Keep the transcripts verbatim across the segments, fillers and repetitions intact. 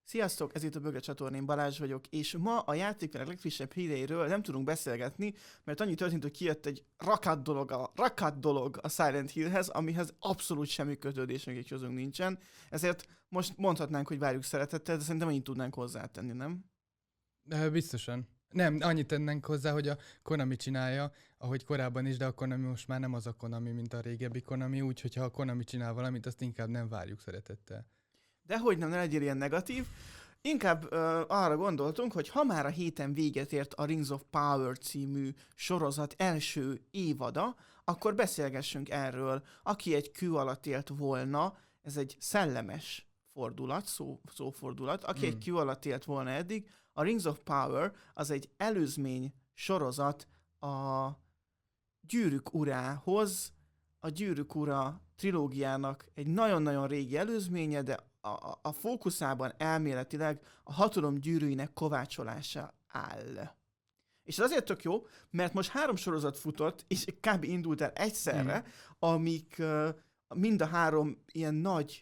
Sziasztok, ez itt a Böge csatornán, Balázs vagyok, és ma a játékvilág legfrissebb híreiről nem tudunk beszélgetni, mert annyi történt, hogy kijött egy rakat dolog a, rakat dolog a Silent Hillhez, amihez abszolút semmi kötődésünk és közünk nincsen, ezért most mondhatnánk, hogy várjuk szeretettel, de szerintem annyit tudnánk hozzátenni, nem? Biztosan. Nem, annyit tennénk hozzá, hogy a Konami csinálja, ahogy korábban is, de a Konami most már nem az a Konami, mint a régebbi Konami, úgyhogy ha a Konami csinál valamit, azt inkább nem várjuk szeretettel. Dehogy nem, ne legyél ilyen negatív. Inkább uh, arra gondoltunk, hogy ha már a héten véget ért a Rings of Power című sorozat első évada, akkor beszélgessünk erről. Aki egy kő alatt élt volna, ez egy szellemes fordulat, szó, szófordulat, aki hmm. egy kő alatt élt volna eddig, a Rings of Power az egy előzmény sorozat a Gyűrűk urához, a Gyűrűk ura trilógiának egy nagyon-nagyon régi előzménye, de a, a, a fókuszában elméletileg a hatalom gyűrűinek kovácsolása áll. És ez azért tök jó, mert most három sorozat futott, és kb. Indult el egyszerre, mm. amik uh, mind a három ilyen nagy,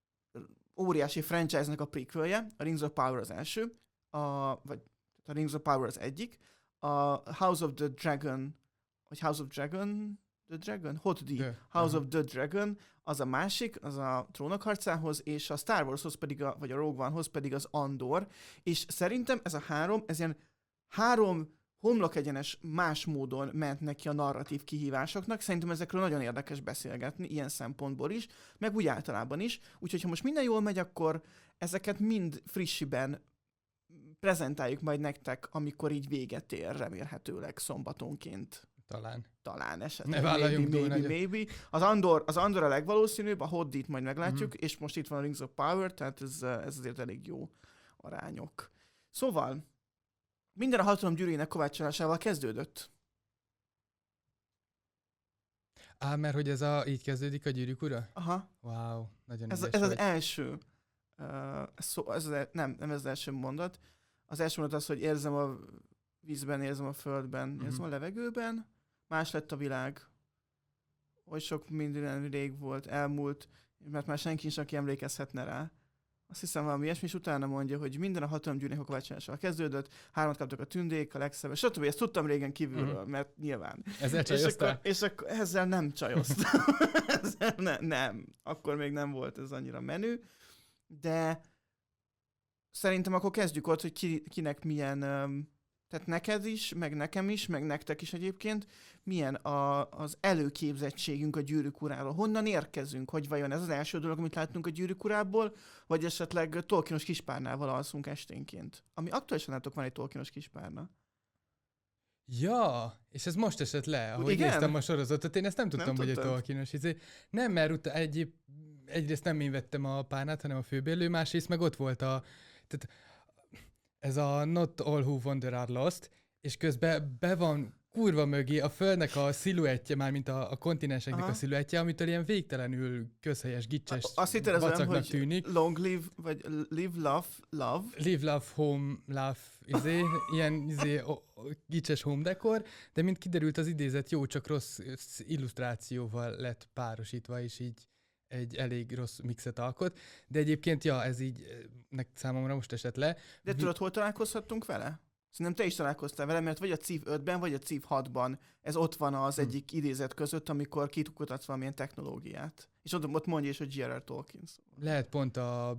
óriási franchise-nek a prequelje, a Rings of Power az első, a, vagy a Rings of Power az egyik, a House of the Dragon, vagy House of Dragon... The Dragon? Hot D. Yeah. House uh-huh. of the Dragon, az a másik, az a Trónok harcához, és a Star Warshoz pedig, a, vagy a Rogue One-hoz pedig az Andor, és szerintem ez a három, ez ilyen három homlokegyenes más módon ment neki a narratív kihívásoknak, szerintem ezekről nagyon érdekes beszélgetni, ilyen szempontból is, meg úgy általában is, úgyhogy ha most minden jól megy, akkor ezeket mind frissiben prezentáljuk majd nektek, amikor így véget ér, remélhetőleg szombatonként. Talán. Talán esetleg. Ne vállaljunk maybe, túl maybe, maybe. Az Andor, az Andor a legvalószínűbb, a Hot D-t majd meglátjuk, mm. és most itt van a Rings of Power, tehát ez, ez azért elég jó arányok. Szóval, minden a hatalom gyűrűjének kovácsolásával kezdődött. Á, mert hogy ez a, így kezdődik a Gyűrűk ura? Aha. Wow, nagyon Ez, ez az első. Uh, szó, ez az, nem, nem ez az első mondat. Az első mondat az, hogy érzem a vízben, érzem a földben, mm-hmm. érzem a levegőben. Más lett a világ. Oly sok minden rég volt, elmúlt, mert már senki sem, aki emlékezhetne rá. Azt hiszem valami ilyesmi, és utána mondja, hogy minden a hatalom gyűrűnek a kovácsolásával kezdődött, hármat kaptak a tündék, a legszebb, stb. Ezt tudtam régen kívülről, mm. mert nyilván. Ezzel csajoztál? És akkor, és akkor ezzel nem csajoztam. ezzel ne, nem. Akkor még nem volt ez annyira menő, de szerintem akkor kezdjük ott, hogy ki, kinek milyen... Um, Tehát neked is, meg nekem is, meg nektek is egyébként, milyen a, az előképzettségünk a Gyűrűk uráról. Honnan érkezünk? Hogy vajon ez az első dolog, amit láttunk a Gyűrűk urából, vagy esetleg Tolkienos kispárnával alszunk esténként? Ami aktuálisan látok, van egy Tolkienos kispárna. Ja, és ez most esett le, ahogy Igen? néztem a sorozatot, én ezt nem tudtam, nem hogy tudtad. egy Tolkienos. Nem, mert utána egy, egyrészt nem én vettem a párnát, hanem a főbérlő, másrészt meg ott volt a... Tehát, ez a Not All Who Wander Are Lost, és közben be van kurva mögé a földnek a sziluettje, már mint a, a kontinenseknek Aha. a sziluettje, amitől ilyen végtelenül közhelyes, gicses vacaknak tűnik. Long live, vagy live, love, love. Live, love, home, love, izé, ilyen izé, o, o, gicses home decor, de mint kiderült, az idézet jó, csak rossz illusztrációval lett párosítva, és így egy elég rossz mixet alkot, de egyébként, ja, ez így nek számomra most esett le. De tudod, hol találkozhattunk vele? Szerintem te is találkoztál vele, mert vagy a Civ ötben, vagy a Civ hatban ez ott van az hmm. egyik idézet között, amikor kikutatsz valamilyen technológiát. És ott, ott mondja is, hogy J R R. Tolkien. Szóval. Lehet pont a...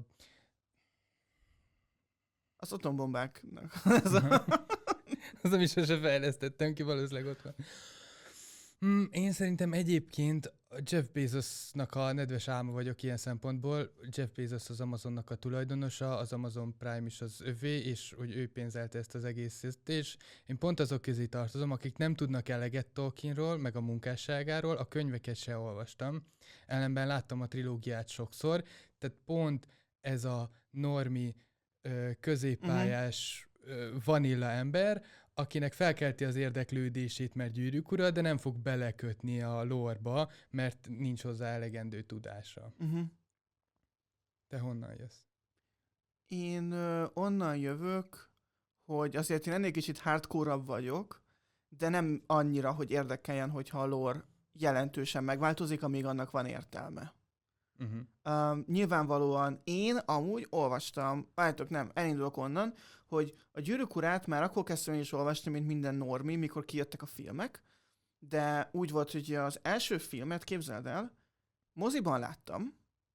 Az atombombáknak. Az, ami sose fejlesztettem ki, valószínűleg ott van. Mm, én szerintem egyébként Jeff Bezosnak a nedves álma vagyok ilyen szempontból. Jeff Bezos az Amazonnak a tulajdonosa, az Amazon Prime is az övé, és hogy ő pénzelte ezt az egészet, és én pont azok közé tartozom, akik nem tudnak eleget Tolkienról, meg a munkásságáról, a könyveket se olvastam. Ellenben láttam a trilógiát sokszor, tehát pont ez a normi, középpályás vanilla ember, akinek felkelti az érdeklődését, mert Gyűrűk ura, de nem fog belekötni a lore-ba, mert nincs hozzá elegendő tudása. Uh-huh. Te honnan jössz? Én ö, onnan jövök, hogy azért én ennél kicsit hardcore-abb vagyok, de nem annyira, hogy érdekeljen, hogyha a lore jelentősen megváltozik, amíg annak van értelme. Uh-huh. Um, nyilvánvalóan én amúgy olvastam, várjátok, nem, elindulok onnan, hogy a Gyűrűk urát már akkor kezdtem én is olvasni, mint minden normi, mikor kijöttek a filmek, de úgy volt, hogy az első filmet, képzeld el, moziban láttam,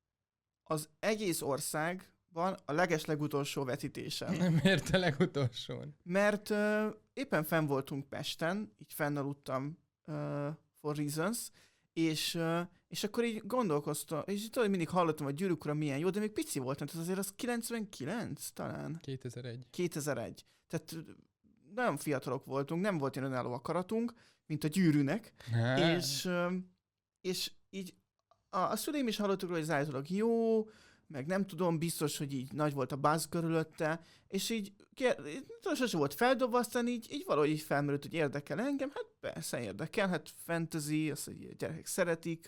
az egész országban a legeslegutolsó vetítésen. Miért a legutolsón? Mert uh, éppen fenn voltunk Pesten, így fennaludtam uh, for reasons, és, uh, és akkor így gondolkoztam, és tudod, mindig hallottam, hogy Gyűrűk ura milyen jó, de még pici voltam, tehát azért az kilencvenkilenc talán. kétezer-egy. kétezer-egy. Tehát nagyon fiatalok voltunk, nem volt ilyen önálló akaratunk, mint a gyűrűnek, és, uh, és így a, a szüleim is hallottuk, hogy ez állítólag jó, meg nem tudom, biztos, hogy így nagy volt a buzz körülötte, és így sose volt feldobva, aztán így, így valahogy így felmerült, hogy érdekel engem, hát persze érdekel, hát fantasy, azt, hogy a gyerekek szeretik,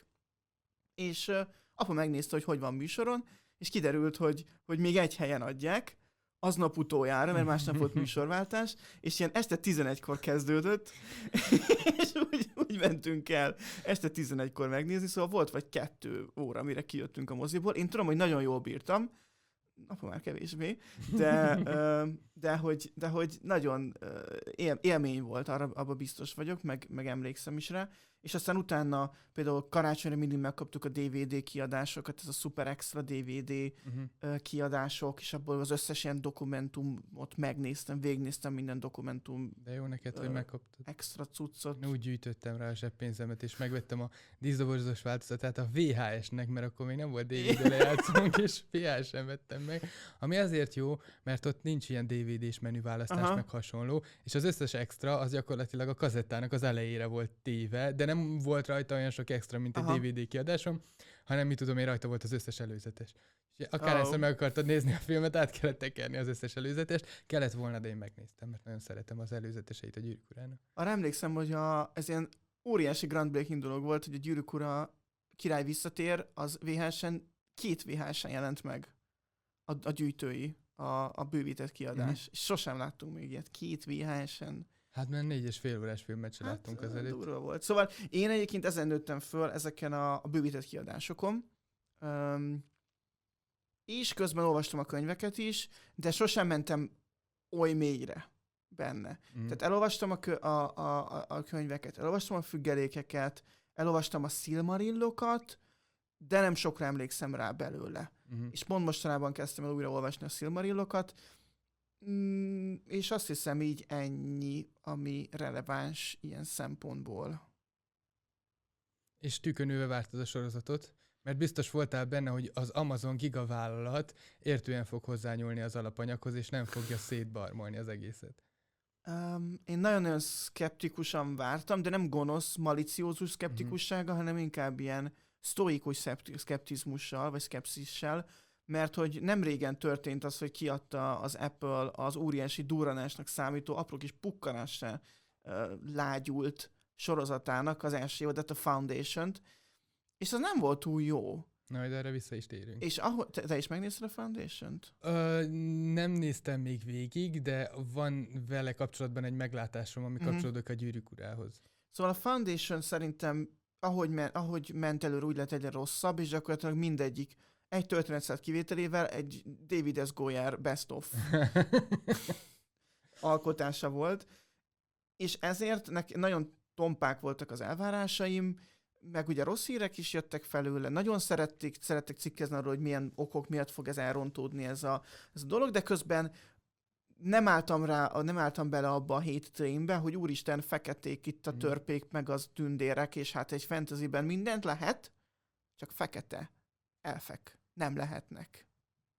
és uh, apa megnézte, hogy hogy van műsoron, és kiderült, hogy, hogy még egy helyen adják, aznap utoljára, mert másnap volt műsorváltás, és ilyen este tizenegykor kezdődött, és úgy, úgy mentünk el este tizenegykor megnézni, szóval volt vagy kettő óra, mire kijöttünk a moziból. Én tudom, hogy nagyon jól bírtam, apa már kevésbé, de, de, hogy, de hogy nagyon él, élmény volt, arra, abban biztos vagyok, meg, meg emlékszem is rá, és aztán utána például karácsonyra mindig megkaptuk a dé vé dé kiadásokat, ez a Super Extra dé vé dé uh-huh. kiadások, és abból az összes ilyen dokumentumot megnéztem, végignéztem minden dokumentum. De jó neked, uh, hogy megkaptad. Extra cuccot. Én úgy gyűjtöttem rá a zseppénzemet, és megvettem a díszdobozos változatát a vé há esnek, mert akkor még nem volt dé vé dé lejátszónk, és vé há esen vettem meg. Ami azért jó, mert ott nincs ilyen dé vé dés menüválasztás, aha, meg hasonló, és az összes extra az gyakorlatilag a kazettának az elejére volt téve, de nem volt rajta olyan sok extra, mint egy aha. dé vé dé kiadásom, hanem mit tudom én, rajta volt az összes előzetes. És akár oh. meg akartad nézni a filmet, át kellett tekerni az összes előzetest, kellett volna, de én megnéztem, mert nagyon szeretem az előzeteseit a Gyűrűk urának. Arra emlékszem, hogy a, ez ilyen óriási groundbreaking dolog volt, hogy a Gyűrűk ura király visszatér, az vé há esen, két vé há esen jelent meg a, a gyűjtői, a, a bővített kiadás. Mm. És sosem láttunk még ilyet, két vé há esen. Hát már négy és fél órás filmet sem hát, láttunk azelőtt. Durva volt. Szóval én egyébként ezen nőttem föl, ezeken a, a bővített kiadásokon. Um, és közben olvastam a könyveket is, de sosem mentem oly mélyre benne. Mm. Tehát elolvastam a, kö, a, a, a könyveket, elolvastam a függelékeket, elolvastam a Silmarillokat, de nem sokra emlékszem rá belőle. Mm. És pont mostanában kezdtem el újra olvasni a Silmarillokat, Mm, és azt hiszem így ennyi, ami releváns ilyen szempontból. És tükönőve vártad a sorozatot, mert biztos voltál benne, hogy az Amazon gigavállalat értően fog hozzányúlni az alapanyaghoz, és nem fogja szétbarmolni az egészet. Um, én nagyon-nagyon szkeptikusan vártam, de nem gonosz, maliciózus szkeptikussága, uh-huh. hanem inkább ilyen sztoikus szkeptizmussal, vagy szkepszissel, mert hogy nem régen történt az, hogy kiadta az Apple az óriási durranásnak számító apró kis pukkanásra uh, lágyult sorozatának az első évadat, a Foundation-t, és az nem volt túl jó. Na, de erre vissza is térünk. És ahogy, te, te is megnézted a Foundation-t? Ö, nem néztem még végig, de van vele kapcsolatban egy meglátásom, ami mm-hmm. kapcsolódik a Gyűrűk urához. Szóval a Foundation szerintem, ahogy, men, ahogy ment előre, úgy lett egyre rosszabb, és gyakorlatilag mindegyik egy történetszállat kivételével egy David S. Goyer best of alkotása volt, és ezért neki nagyon tompák voltak az elvárásaim, meg ugye rossz hírek is jöttek felőle, nagyon szerették, szerettek cikkezni arról, hogy milyen okok miatt fog ez elrontódni ez a, ez a dolog, de közben nem álltam rá, nem álltam bele abba a hate trainbe, hogy úristen, feketék itt a törpék, meg az tündérek, és hát egy fantasyben mindent lehet, csak fekete elfek nem lehetnek.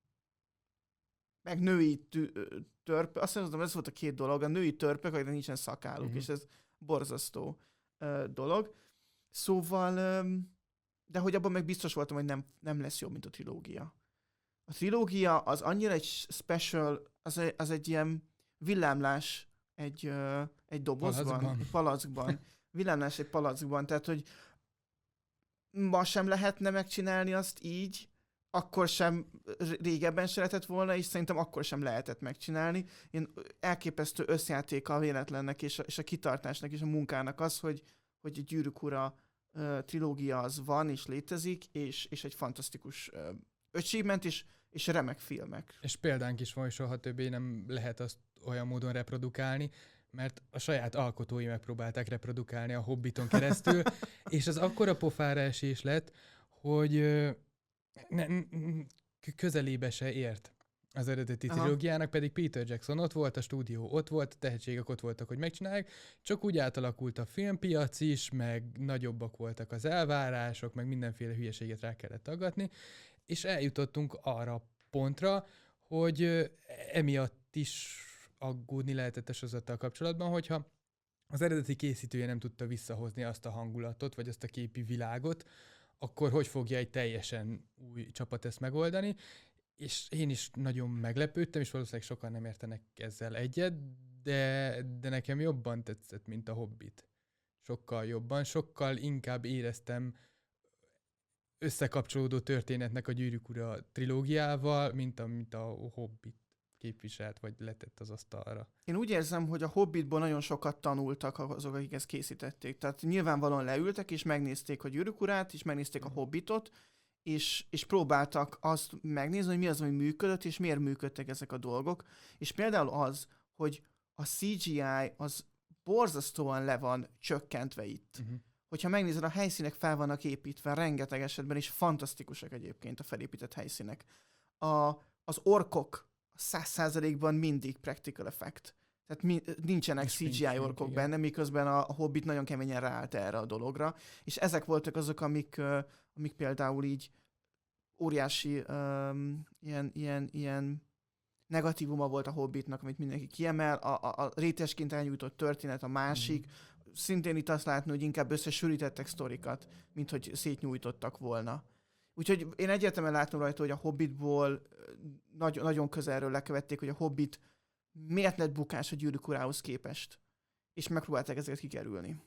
Meg női törpe, azt mondom, ez volt a két dolog, a női törpek, akiknek nincsen szakáluk, uh-huh. és ez borzasztó uh, dolog. Szóval, um, de hogy abban meg biztos voltam, hogy nem, nem lesz jobb, mint a trilógia. A trilógia az annyira egy special, az egy, az egy ilyen villámlás egy, uh, egy dobozban, palackban. egy palackban. Villámlás egy palackban, tehát, hogy ma sem lehetne megcsinálni azt így, akkor sem, régebben se lehetett volna, és szerintem akkor sem lehetett megcsinálni. Én elképesztő összjátéka a véletlennek, és a, és a kitartásnak, és a munkának az, hogy, hogy a Gyűrűk ura uh, trilógia az van és létezik, és, és egy fantasztikus uh, achievement is, és remek filmek. És példánk is van, hogy soha többé nem lehet azt olyan módon reprodukálni, mert a saját alkotói megpróbálták reprodukálni a Hobbiton keresztül, és az akkora pofára esés lett, hogy ne, közelébe se ért az eredeti Aha. trilógiának, pedig Peter Jackson ott volt, a stúdió ott volt, a tehetségek ott voltak, hogy megcsinálják, csak úgy átalakult a filmpiac is, meg nagyobbak voltak az elvárások, meg mindenféle hülyeséget rá kellett tagadni, és eljutottunk arra pontra, hogy emiatt is aggódni lehetett a sorozattal kapcsolatban, hogyha az eredeti készítője nem tudta visszahozni azt a hangulatot, vagy azt a képi világot, akkor hogy fogja egy teljesen új csapat ezt megoldani, és én is nagyon meglepődtem, és valószínűleg sokan nem értenek ezzel egyet, de, de nekem jobban tetszett, mint a Hobbit. Sokkal jobban, sokkal inkább éreztem összekapcsolódó történetnek a Gyűrűk Ura trilógiával, mint amit a Hobbit képviselt, vagy letett az asztalra. Én úgy érzem, hogy a Hobbitból nagyon sokat tanultak azok, akik ezt készítették. Tehát nyilvánvalóan leültek, és megnézték a Gyűrűk Urát, és megnézték a Hobbitot, és, és próbáltak azt megnézni, hogy mi az, ami működött, és miért működtek ezek a dolgok. És például az, hogy a cé gé í az borzasztóan le van csökkentve itt. Uh-huh. Hogyha megnézed, a helyszínek fel vannak építve, rengeteg esetben, és fantasztikusak egyébként a felépített helyszínek. A, az orkok száz százalékban mindig practical effect. Tehát mi, nincsenek cé gé í orkok benne, miközben a, a Hobbit nagyon keményen ráállt erre a dologra. És ezek voltak azok, amik, uh, amik például így óriási um, ilyen, ilyen, ilyen negatívuma volt a Hobbitnak, amit mindenki kiemel. A, a, a rétesként elnyújtott történet a másik. Mm. Szintén itt azt látni, hogy inkább összesűrítettek sztorikat, mint hogy szétnyújtottak volna. Úgyhogy én egyértelműen látom rajta, hogy a Hobbitból nagy, nagyon közelről lekövették, hogy a Hobbit miért lett bukás a Gyűrűk Urához képest. És megpróbálták ezeket kikerülni.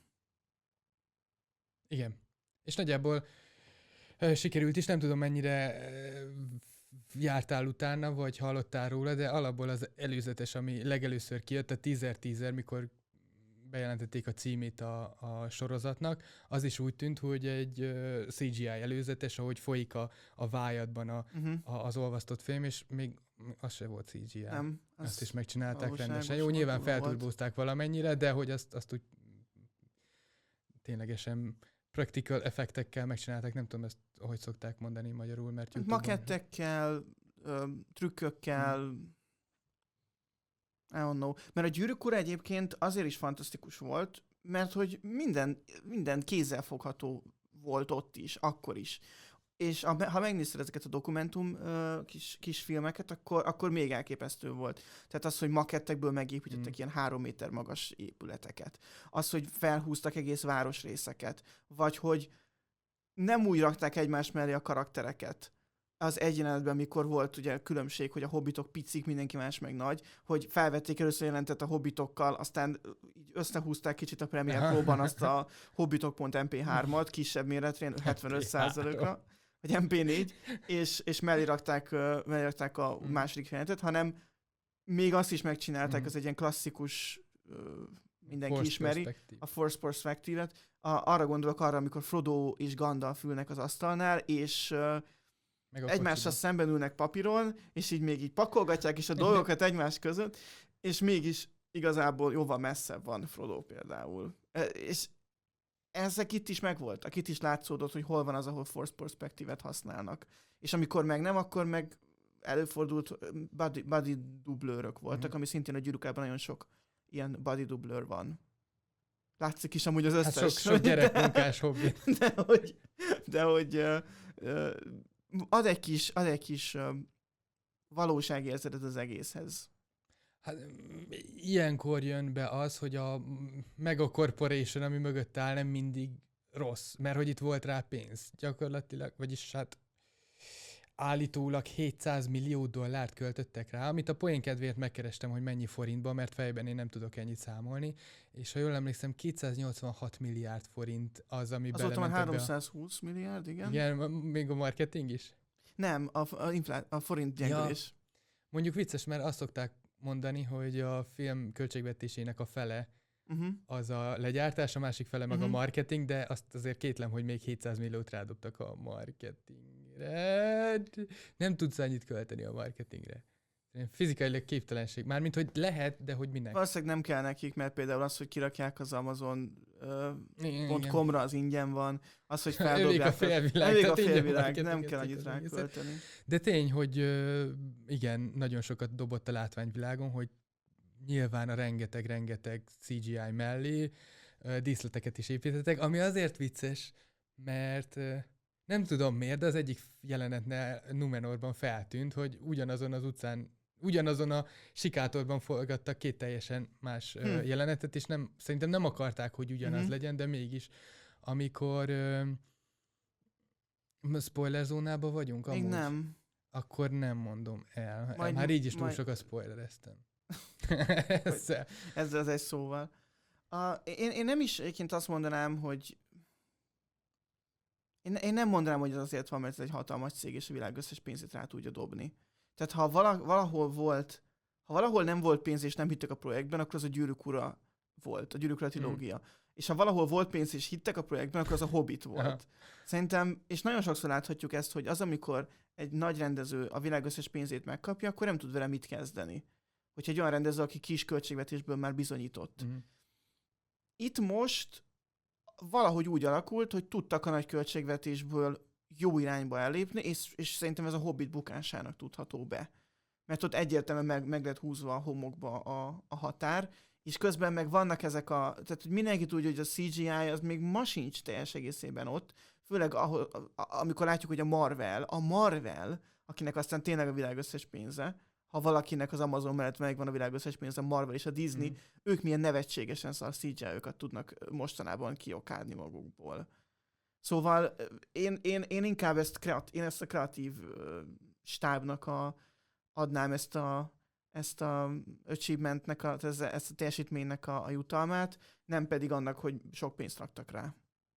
Igen. És nagyjából uh, sikerült is, nem tudom mennyire uh, jártál utána, vagy hallottál róla, de alapból az előzetes, ami legelőször kijött, a teaser-teaser, mikor bejelentették a címét a, a sorozatnak, az is úgy tűnt, hogy egy uh, cé gé í előzetes, ahogy folyik a, a vájadban a, uh-huh. a, az olvasztott film, és még az se volt cé gé í. Nem. Az azt is megcsinálták rendesen. Jó, nyilván felturbózták valamennyire, de hogy azt, azt úgy ténylegesen practical effektekkel megcsinálták, nem tudom ezt, hogy szokták mondani magyarul, mert YouTube-on... Makettekkel, ö, trükkökkel, hmm. I don't know. Mert a Gyűrűk Ura egyébként azért is fantasztikus volt, mert hogy minden, minden kézzelfogható volt ott is, akkor is. És a, ha megnézted ezeket a dokumentum uh, kis, kis filmeket, akkor, akkor még elképesztő volt. Tehát az, hogy makettekből megépítettek mm. ilyen három méter magas épületeket. Az, hogy felhúztak egész városrészeket. Vagy hogy nem úgy rakták egymás mellé a karaktereket. Az egy jelenetben, amikor volt ugye különbség, hogy a hobbitok picik, mindenki más meg nagy, hogy felvették először jelentet a hobbitokkal, aztán így összehúzták kicsit a Premiere Pro-ban azt a hobbitok pont em pé hármat, kisebb méretre, hetvenöt százalékra, vagy em pé négy, és, és mellé rakták, mellé rakták a mm. második jelenetet, hanem még azt is megcsinálták, mm. az egy ilyen klasszikus, mindenki Force ismeri, a Force Perspective-et. Arra gondolok arra, amikor Frodo és Gandalf ülnek az asztalnál, és egymással szemben ülnek papíron, és így még így pakolgatják is a dolgokat egymás között, és mégis igazából jóval messzebb van Frodo például. És ezek itt is megvoltak, itt is látszódott, hogy hol van az, ahol Force Perspective-et használnak. És amikor meg nem, akkor meg előfordult body, body dublőrök voltak, mm-hmm. ami szintén a Gyűrűkában nagyon sok ilyen body dublőr van. Látszik is amúgy az összes. Hát sok, sok gyerekmunkás hobbi. De hogy, de hogy uh, uh, ad egy kis, ad egy kis uh, valóságérzetet az egészhez. Hát ilyenkor jön be az, hogy a Mega Corporation, ami mögött áll, nem mindig rossz, mert hogy itt volt rá pénz. Gyakorlatilag, vagyis hát állítólag hétszáz millió dollárt költöttek rá, amit a poén kedvéért megkerestem, hogy mennyi forintban, mert fejben én nem tudok ennyit számolni, és ha jól emlékszem, kétszáznyolcvanhat milliárd forint az, ami belement ebbe a... háromszázhúsz milliárd, igen? Igen, még a marketing is? Nem, a, a, inflá- a forint gyengülés. Ja, mondjuk vicces, mert azt szokták mondani, hogy a film költségvetésének a fele Uh-huh. az a legyártás, a másik fele meg Uh-huh. a marketing, de azt azért kétlem, hogy még hétszáz milliót rádobtak a marketingre. Nem tudsz annyit költeni a marketingre. Fizikailag képtelenség. Mármint, hogy lehet, de hogy minek. Valószínűleg nem kell nekik, mert például az, hogy kirakják az Amazon Igen, pont igen. com-ra, az ingyen van, az, hogy Elég feldobják. a félvilág. Elég a tehát ingyen félvilág, marketinget nem kell annyit csinálni az egészet. rákölteni. De tény, hogy ö, igen, nagyon sokat dobott a látványvilágon, hogy nyilván a rengeteg-rengeteg cé gé í mellé ö, díszleteket is építettek, ami azért vicces, mert ö, nem tudom miért, de az egyik jelenetnél Numenorban feltűnt, hogy ugyanazon az utcán, ugyanazon a sikátorban forgattak két teljesen más ö, Hm. jelenetet, és nem, szerintem nem akarták, hogy ugyanaz Mhm. legyen, de mégis, amikor ö, spoiler zónában vagyunk Még amúgy, nem. akkor nem mondom el. Majd- Már így is túl majd- sokat spoilereztem. Ezzel. Ezzel az egy szóval. A, én, én nem is egyébként azt mondanám, hogy én, én nem mondanám, hogy ez azért van, mert ez egy hatalmas cég, és a világ összes pénzét rá tudja dobni. Tehát ha vala, valahol volt, ha valahol nem volt pénz, és nem hittek a projektben, akkor az a Gyűrűk ura volt, a Gyűrűk ura trilógia. Mm. És ha valahol volt pénz, és hittek a projektben, akkor az a Hobbit volt. Aha. Szerintem, és nagyon sokszor láthatjuk ezt, hogy az, amikor egy nagy rendező a világ összes pénzét megkapja, akkor nem tud vele mit kezdeni. Hogyha egy olyan rendező, aki kis költségvetésből már bizonyított. Mhm. Itt most valahogy úgy alakult, hogy tudtak a nagy költségvetésből jó irányba ellépni, és, és szerintem ez a Hobbit bukásának tudható be. Mert ott egyértelműen meg, meg lett húzva a homokba a, a határ, és közben meg vannak ezek a... Tehát, hogy mindenki tudja, hogy a cé gé í az még ma sincs teljes egészében ott, főleg ahol, a, a, amikor látjuk, hogy a Marvel, a Marvel, akinek aztán tényleg a világ összes pénze, ha valakinek az Amazon mellett megvan a világ összes pénze, a Marvel és a Disney, Mhm. ők milyen nevetségesen szar cé gé í-ökat tudnak mostanában kiokádni magukból. Szóval ö, én, én, én inkább ezt, kreat, én ezt a kreatív ö, stábnak a, adnám ezt a, ezt a achievementnek, a, ezt a- ezt a teljesítménynek a, a jutalmát, nem pedig annak, hogy sok pénzt raktak rá.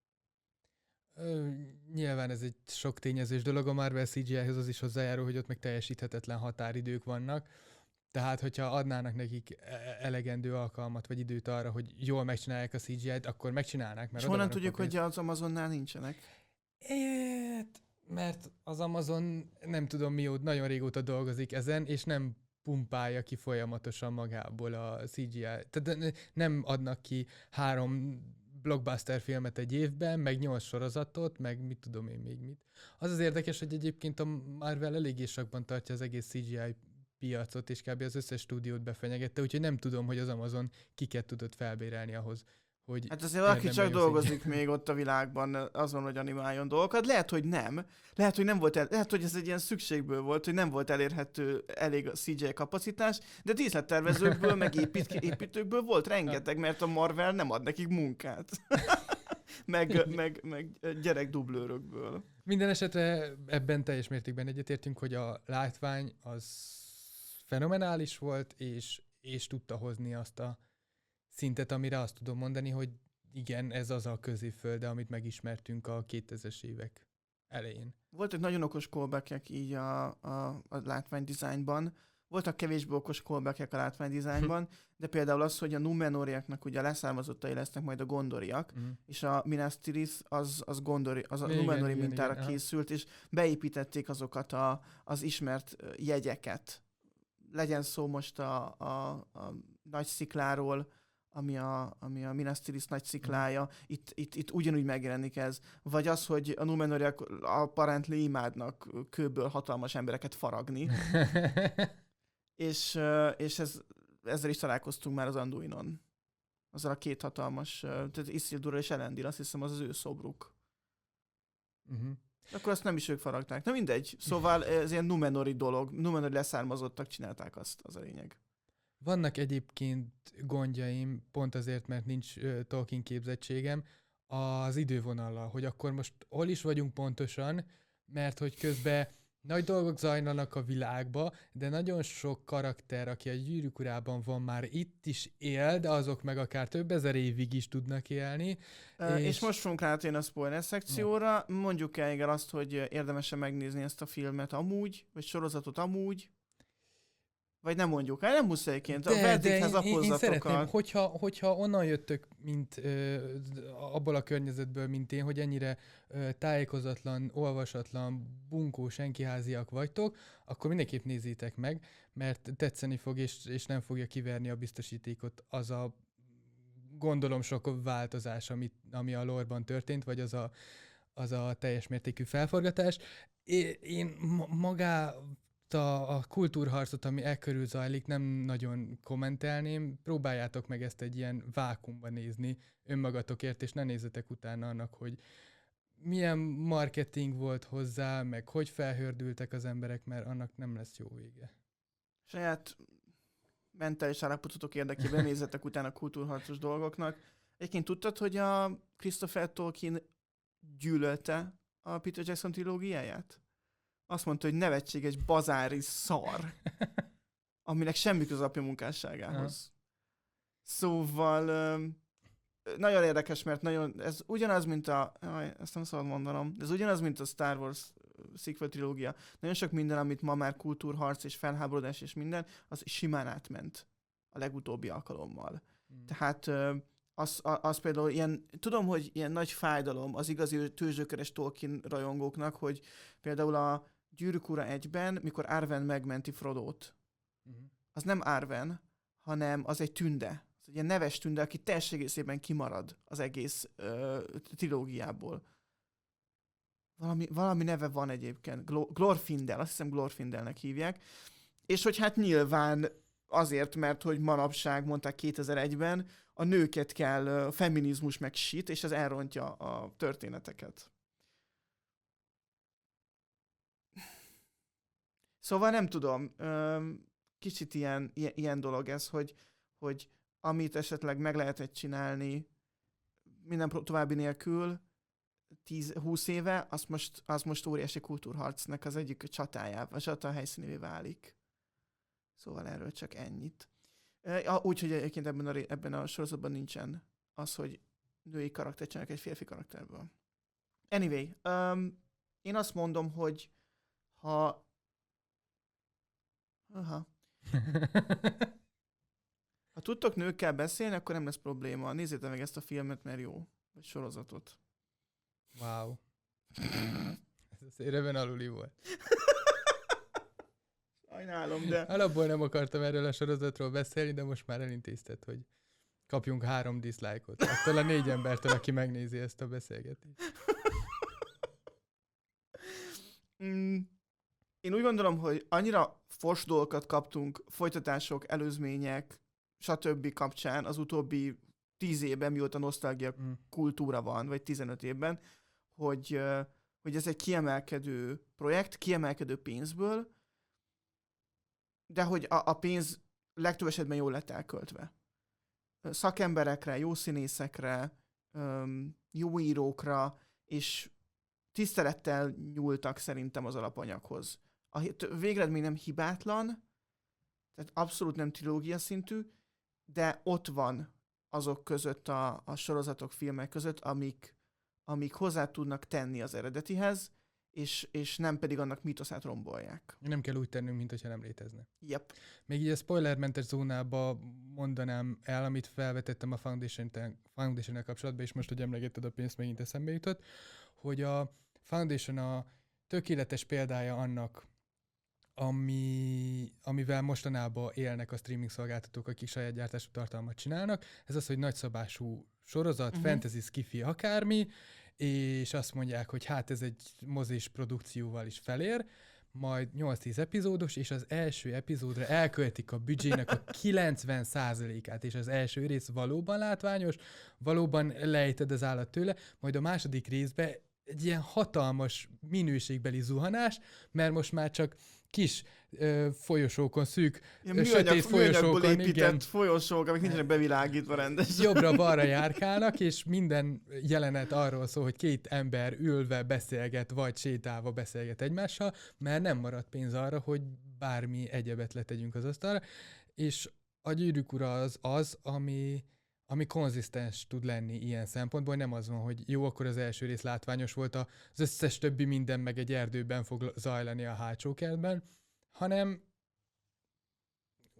Ö, nyilván ez egy sok tényezős dolog, a Marvel cé gé í-hez az is hozzájárul, hogy ott meg teljesíthetetlen határidők vannak. Tehát, hogyha adnának nekik e- elegendő alkalmat vagy időt arra, hogy jól megcsinálják a cé gé í-t, akkor megcsinálnák, mert És honnan oda vannak tudjuk, a pénzt. hogy az Amazonnál nincsenek? Hát, mert az Amazon nem tudom mióta, nagyon régóta dolgozik ezen, és nem pumpálja ki folyamatosan magából a cé gé í. Tehát ne- nem adnak ki három blockbuster filmet egy évben, meg nyolc sorozatot, meg mit tudom én még mit. Az az érdekes, hogy egyébként a Marvel eléggé sakban tartja az egész cé gé í piacot, és kb. Az összes stúdiót befenyegette, úgyhogy nem tudom, hogy az Amazon kiket tudott felbérelni ahhoz, hogy Hát azért valaki érdemben csak jó dolgozik még ott a világban azon, hogy animáljon dolgokat. Lehet, hogy nem. Lehet, hogy nem volt el, lehet, hogy ez egy ilyen szükségből volt, hogy nem volt elérhető elég a cé gé í kapacitás, de díszlettervezőkből, meg épít, építőkből volt rengeteg, mert a Marvel nem ad nekik munkát. meg, meg, meg gyerekdublőrökből. Minden esetre ebben teljes mértékben egyetértünk, hogy a látvány az fenomenális volt, és, és tudta hozni azt a szintet, amire azt tudom mondani, hogy igen, ez az a középfölde, amit megismertünk a kétezres évek elején. Voltak nagyon okos callbackek így a, a, a látványdizájnban, voltak kevésbé okos callbackek a látványdizájnban, de például az, hogy a Numenoriaknak ugye a leszármazottai lesznek majd a gondoriak, Uh-huh. és a Minas Tirith az, az, gondori, az a Igen, Numenori igen, mintára igen, aha. készült, és beépítették azokat a, az ismert ö, jegyeket. Legyen szó most a, a, a nagy szikláról, ami a, ami a Minas Tirith nagy sziklája, itt, itt, itt ugyanúgy megjelenik ez. Vagy az, hogy a Numenoriak apparently imádnak kőből hatalmas embereket faragni, és, ö, és ez, ezzel is találkoztunk már az Anduinon. Azzal a két hatalmas, ö, tehát Isildur és Elendil, azt hiszem az az ő szobruk. uh-huh. Akkor azt nem is ők faragták. Na mindegy. Szóval ez ilyen Numenori dolog. Numenori leszármazottak csinálták azt, az a lényeg. Vannak egyébként gondjaim, pont azért, mert nincs uh, Tolkien képzettségem, az idővonallal, hogy akkor most hol is vagyunk pontosan, mert hogy közben nagy dolgok zajlanak a világba, de nagyon sok karakter, aki a Gyűrűk Urában van, már itt is él, de azok meg akár több ezer évig is tudnak élni. És, És- és most fogunk rátérni a spoiler szekcióra. Mondjuk el igen azt, hogy érdemes-e megnézni ezt a filmet amúgy, vagy sorozatot amúgy, Vagy nem mondjuk el, nem muszáj egyébként. A De, de verdikhez én, én, én szeretném, apózzatokat. hogyha, hogyha onnan jöttök, mint ö, abból a környezetből, mint én, hogy ennyire ö, tájékozatlan, olvasatlan, bunkó, senkiháziak vagytok, akkor mindenképp nézzétek meg, mert tetszeni fog, és, és nem fogja kiverni a biztosítékot az a gondolom sok változás, amit, ami a lore-ban történt, vagy az a, az a teljes mértékű felforgatás. Én, én ma- magá a, a kultúrharcot, ami e körül zajlik, nem nagyon kommentelném. Próbáljátok meg ezt egy ilyen vákuumban nézni önmagatokért, és ne nézzetek utána annak, hogy milyen marketing volt hozzá, meg hogy felhördültek az emberek, mert annak nem lesz jó vége. Saját mentális állapototok érdekében nézzetek utána kultúrharcos dolgoknak. Egyébként tudtad, hogy a Christopher Tolkien gyűlölte a Peter Jackson trilógiáját? Azt mondta, hogy nevetséges, bazári szar, aminek semmi köze apja munkásságához. Szóval öm, nagyon érdekes, mert nagyon, ez ugyanaz, mint a, jaj, ezt nem szabad mondanom, ez ugyanaz, mint a Star Wars sequel trilógia. Nagyon sok minden, amit ma már kultúrharc és felháborodás és minden, az simán átment a legutóbbi alkalommal. Mm. Tehát az, az például ilyen, tudom, hogy ilyen nagy fájdalom az igazi tőzsgyökeres Tolkien rajongóknak, hogy például a Gyűrűk ura egyben, mikor Arwen megmenti Frodót, mm. az nem Arwen, hanem az egy tünde. Az egy ilyen neves tünde, aki teljes egészében kimarad az egész uh, trilógiából. Valami, valami neve van egyébként. Glo- Glorfindel, azt hiszem Glorfindelnek hívják. És hogy hát nyilván azért, mert hogy manapság, mondták kétezer-egyben, a nőket kell, uh, feminizmus meg shit, és ez elrontja a történeteket. Szóval nem tudom, um, kicsit ilyen, ilyen, ilyen dolog ez, hogy, hogy amit esetleg meg lehetett csinálni minden további nélkül tíz-húsz éve, az most, az most óriási kultúrharcnak az egyik csatájával, a csata helyszínévé válik. Szóval erről csak ennyit. Úgyhogy egyébként ebben a, ebben a sorozatban nincsen az, hogy női karakter csinálnak egy férfi karakterből. Anyway, um, én azt mondom, hogy ha Aha. Ha tudtok nőkkel beszélni, akkor nem lesz probléma. Nézzétek meg ezt a filmet, mert jó. Vagy sorozatot. Wow. Ez az éreven aluli volt. Sajnálom, de... Alapból nem akartam erről a sorozatról beszélni, de most már elintézted, hogy kapjunk három dislike-ot. Attól a négy embertől, aki megnézi ezt a beszélgetést. Mm. Én úgy gondolom, hogy annyira fos dolgokat kaptunk, folytatások, előzmények, stb. Kapcsán az utóbbi tíz évben, mióta nosztalgia mm. kultúra van, vagy tizenöt évben, hogy, hogy ez egy kiemelkedő projekt, kiemelkedő pénzből, de hogy a, a pénz legtöbb esetben jól lett elköltve. Szakemberekre, jó színészekre, jó írókra, és tisztelettel nyúltak szerintem az alapanyaghoz. A végeredmény nem hibátlan, tehát abszolút nem trilógia szintű, de ott van azok között, a, a sorozatok, filmek között, amik, amik hozzá tudnak tenni az eredetihez, és, és nem pedig annak mítoszát rombolják. Nem kell úgy tennünk, mint hogyha nem létezne. Yep. Még így a spoilermentes zónába mondanám el, amit felvetettem a Foundation-tel, Foundation-nel kapcsolatban, és most, hogy emlegetted a pénzt, megint eszembe jutott, hogy a Foundation a tökéletes példája annak, ami, amivel mostanában élnek a streaming szolgáltatók, akik saját gyártású tartalmat csinálnak. Ez az, hogy nagyszabású sorozat, uh-huh. fantasy, sci-fi, akármi, és azt mondják, hogy hát ez egy mozis produkcióval is felér, majd nyolc-tíz epizódos, és az első epizódra elköltik a büdzsének a kilencven százalékát, és az első rész valóban látványos, valóban lejted az állat tőle, majd a második részbe egy ilyen hatalmas minőségbeli zuhanás, mert most már csak kis ö, folyosókon, szűk, ilyen sötét folyosókon, épített igen, folyosók, amik nincsenek bevilágítva rendesen. jobbra-balra járkálnak, és minden jelenet arról szól, hogy két ember ülve beszélget, vagy sétálva beszélget egymással, mert nem maradt pénz arra, hogy bármi egyebet letegyünk az asztalra, és a Gyűrűk ura az az, ami ami konzisztens tud lenni ilyen szempontból, nem az van, hogy jó, akkor az első rész látványos volt, az összes többi minden meg egy erdőben fog zajlani a hátsó kertben, hanem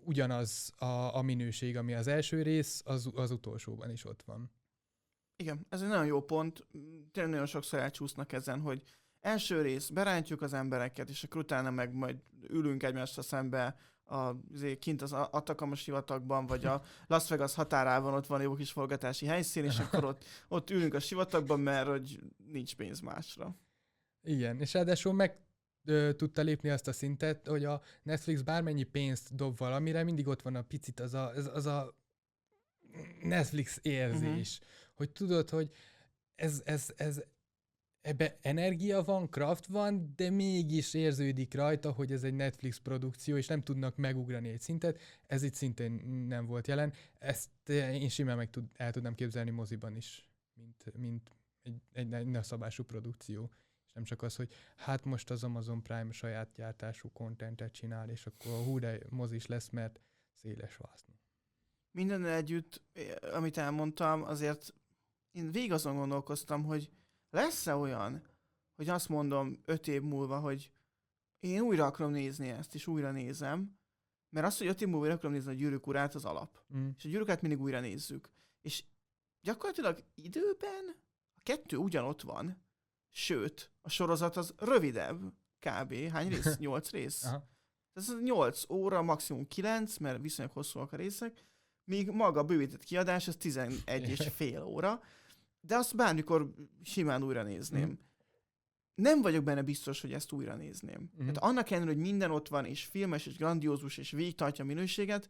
ugyanaz a, a minőség, ami az első rész, az, az utolsóban is ott van. Igen, ez egy nagyon jó pont. Tényleg nagyon sokszor elcsúsznak ezen, hogy első rész, berántjuk az embereket, és akkor utána meg majd ülünk egymásra szembe a, kint az Atacama sivatagban, vagy a Las Vegas határában ott van jó kis forgatási helyszín, és akkor ott, ott ülünk a sivatagban, mert hogy nincs pénz másra. Igen, és ráadásul meg ö, tudta lépni azt a szintet, hogy a Netflix bármennyi pénzt dob valamire, mindig ott van a picit az a, az, az a Netflix érzés, uh-huh. hogy tudod, hogy ez, ez, ez ebbe energia van, kraft van, de mégis érződik rajta, hogy ez egy Netflix produkció, és nem tudnak megugrani egy szintet. Ez itt szintén nem volt jelen. Ezt én simán meg tud, el tudnám képzelni moziban is, mint, mint egy, egy, egy nagyszabású produkció. És nem csak az, hogy hát most az Amazon Prime saját gyártású kontentet csinál, és akkor hú, de mozis lesz, mert széles vásznon. Mindennel együtt, amit elmondtam, azért én végig azon gondolkoztam, hogy lesz-e olyan, hogy azt mondom öt év múlva, hogy én újra akarom nézni ezt, és újra nézem, mert az, hogy öt év múlva újra akarom nézni a Gyűrűk urát, az alap. Mm. És a Gyűrűket mindig újra nézzük. És gyakorlatilag időben a kettő ugyanott van, sőt, a sorozat az rövidebb, kb. Hány rész? Nyolc rész? Aha. Ez nyolc óra, maximum kilenc, mert viszonylag hosszúak a részek, míg maga a bővített kiadás, az tizenegy és fél óra, de azt bármikor simán újra nézném. Mm. Nem vagyok benne biztos, hogy ezt újra nézném. Mm. Tehát annak ellenére, hogy minden ott van, és filmes, és grandiózus, és végigtartja a minőséget,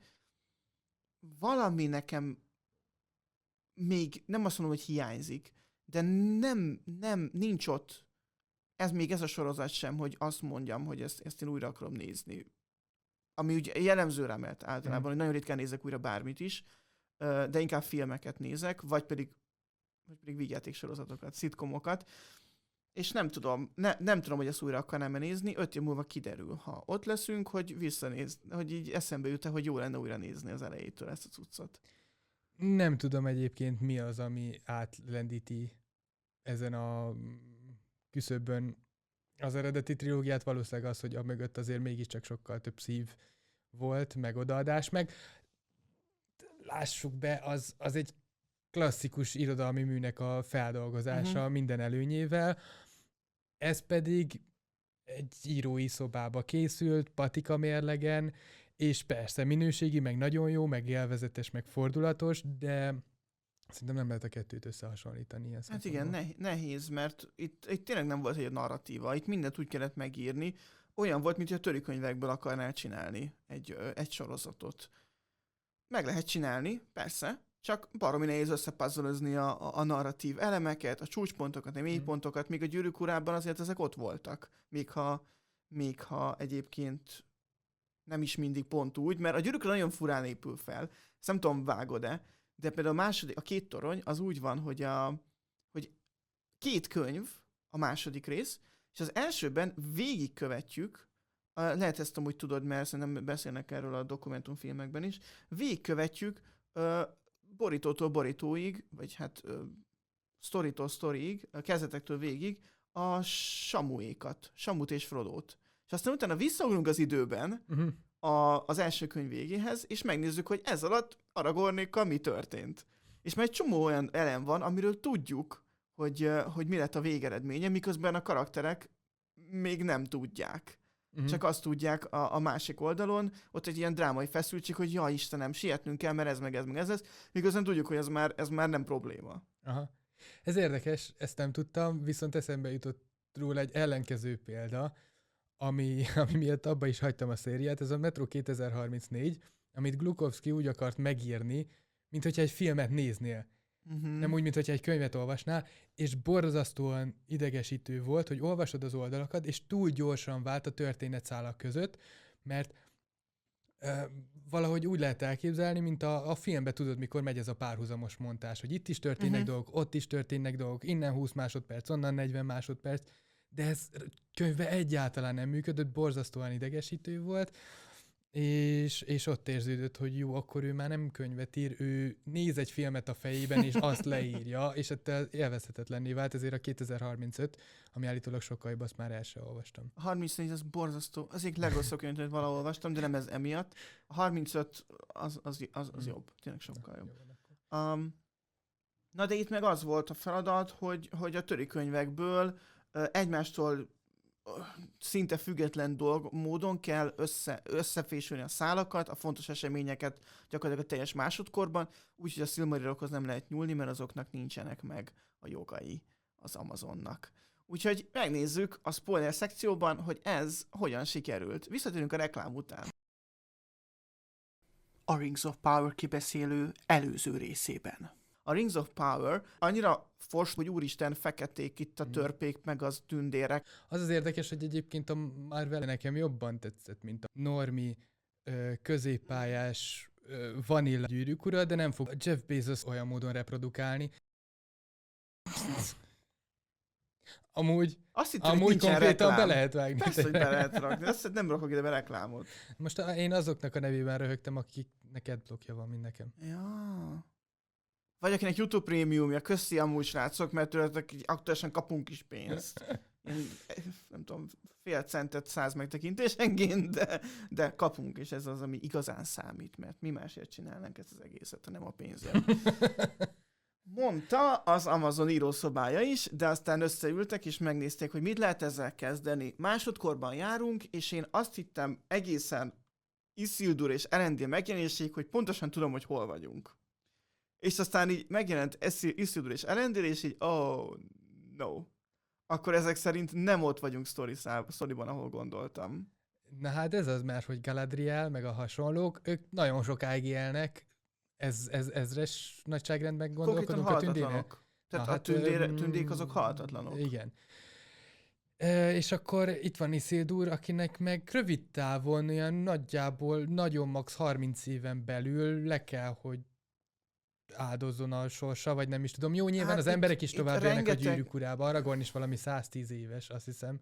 valami nekem még, nem azt mondom, hogy hiányzik, de nem, nem, nincs ott, ez még ez a sorozat sem, hogy azt mondjam, hogy ezt, ezt én újra akarom nézni. Ami ugye jellemző rám általában, mm. hogy nagyon ritkán nézek újra bármit is, de inkább filmeket nézek, vagy pedig vagy pedig vígjátéksorozatokat, szitkomokat, és nem tudom, ne, nem tudom, hogy ezt újra akarnám-e nézni, öt év múlva kiderül, ha ott leszünk, hogy visszanéz, hogy így eszembe jut-e, hogy jó lenne újra nézni az elejétől ezt a cuccot. Nem tudom egyébként, mi az, ami átlendíti ezen a küszöbön az eredeti trilógiát, valószínűleg az, hogy a mögött azért mégiscsak sokkal több szív volt, meg odaadás, meg lássuk be, az, az egy klasszikus irodalmi műnek a feldolgozása uh-huh. minden előnyével. Ez pedig egy írói szobába készült, patika mérlegen, és persze minőségi, meg nagyon jó, meg élvezetes, meg fordulatos, de szerintem nem lehet a kettőt összehasonlítani. Ilyen hát igen, ne- nehéz, mert itt, itt tényleg nem volt egy narratíva, itt mindent úgy kellett megírni, olyan volt, mint hogy a törikönyvekből akarnál csinálni egy, egy sorozatot. Meg lehet csinálni, persze, csak baromi nehéz összepuzzlezni a, a, a narratív elemeket, a csúcspontokat, a mélypontokat, míg a Gyűrűk urában azért ezek ott voltak, még ha, még ha egyébként nem is mindig pont úgy, mert a Gyűrűk ura nagyon furán épül fel. Ezt nem tudom, vágod-e, de például a második, a két torony az úgy van, hogy, a, hogy két könyv a második rész, és az elsőben végigkövetjük, lehet ezt amúgy tudod, mert szerintem beszélnek erről a dokumentumfilmekben is, végigkövetjük uh, borítótól borítóig, vagy hát uh, sztoritól sztoriig, a kezdetektől végig a Samuékat, Samut és Frodót. És aztán utána visszaugrunk az időben uh-huh. a, az első könyv végéhez, és megnézzük, hogy ez alatt Aragornékkal mi történt. És már egy csomó olyan elem van, amiről tudjuk, hogy, uh, hogy mi lett a végeredménye, miközben a karakterek még nem tudják. Uh-huh. Csak azt tudják a, a másik oldalon, ott egy ilyen drámai feszültség, hogy ja Istenem, sietnünk kell, mert ez meg ez meg ez lesz, miközben tudjuk, hogy ez már, ez már nem probléma. Aha. Ez érdekes, ezt nem tudtam, viszont eszembe jutott róla egy ellenkező példa, ami, ami miatt abba is hagytam a szériát, ez a Metro kétezer-harmincnégy, amit Glukowski úgy akart megírni, mint hogyha egy filmet néznél. Uh-huh. Nem úgy, mint hogyha egy könyvet olvasnál, és borzasztóan idegesítő volt, hogy olvasod az oldalakat, és túl gyorsan vált a történetszálak között, mert uh, valahogy úgy lehet elképzelni, mint a, a filmben tudod, mikor megy ez a párhuzamos montás, hogy itt is történnek uh-huh. dolgok, ott is történnek dolgok, innen húsz másodperc, onnan negyven másodperc, de ez könyvben egyáltalán nem működött, borzasztóan idegesítő volt, és, és ott érződött, hogy jó, akkor ő már nem könyvet ír, ő néz egy filmet a fejében, és azt leírja, és ettől élvezhetetlenné vált, ezért a kétezer-harmincöt, ami állítólag sokkal jobb, azt már el sem olvastam. A harmincnégy az borzasztó, az egyik legrosszabb könyv, amit valahol olvastam, de nem ez emiatt. A harmincöt az, az, az, az jobb, tényleg sokkal jobb. Um, na de itt meg az volt a feladat, hogy, hogy a törikönyvekből uh, egymástól szinte független dolg, módon kell össze, összefésülni a szálakat, a fontos eseményeket gyakorlatilag a teljes másodkorban, úgyhogy a Silmarillokhoz nem lehet nyúlni, mert azoknak nincsenek meg a jogai az Amazonnak. Úgyhogy megnézzük a spoiler szekcióban, hogy ez hogyan sikerült. Visszatérünk a reklám után. A Rings of Power kibeszélő előző részében. A Rings of Power annyira fos, hogy úristen, feketék itt a törpék, meg az tündérek. Az az érdekes, hogy egyébként a Marvel nekem jobban tetszett, mint a normi, középpályás, vanilla Gyűrűk ura, de nem fog Jeff Bezos olyan módon reprodukálni. Amúgy, Azt hittem, amúgy konkrétan be lehet vágni. Persze, hogy be lehet rakni. Azt nem rakok ide be reklámot. Most én azoknak a nevében röhögtem, akiknek adblockja van, mint nekem. Ja. Vagy akinek YouTube Premiumja, köszi amúgy srácok, mert tőletek aktuálisan kapunk is pénzt. Én, nem tudom, fél centet száz megtekintésenként, de, de kapunk, és ez az, ami igazán számít, mert mi másért csinálnánk ezt az egészet, hanem a pénzért. Mondta az Amazon írószobája is, de aztán összeültek és megnézték, hogy mit lehet ezzel kezdeni. Másodkorban járunk, és én azt hittem egészen Isildur és Elendil megjelenéséig, hogy pontosan tudom, hogy hol vagyunk. És aztán így megjelent Isildur és Elendil, és így, oh, no. Akkor ezek szerint nem ott vagyunk sztoriban, ahol gondoltam. Na hát ez az, mert hogy Galadriel, meg a hasonlók, ők nagyon sokáig élnek, ez, ez ezres nagyságrendben gondolkodunk a tündénél. Tehát Na, a hát, tündér, öm, tündék azok halhatatlanok. Igen. E, és akkor itt van Isildur, akinek meg rövid távon, ilyen nagyjából nagyon max. harminc éven belül le kell, hogy áldozzon a sorsa, vagy nem is tudom. Jó, nyilván hát az itt, emberek is tovább élnek rengeteg... a Gyűrűk urába. Aragorn is valami száztíz éves, azt hiszem,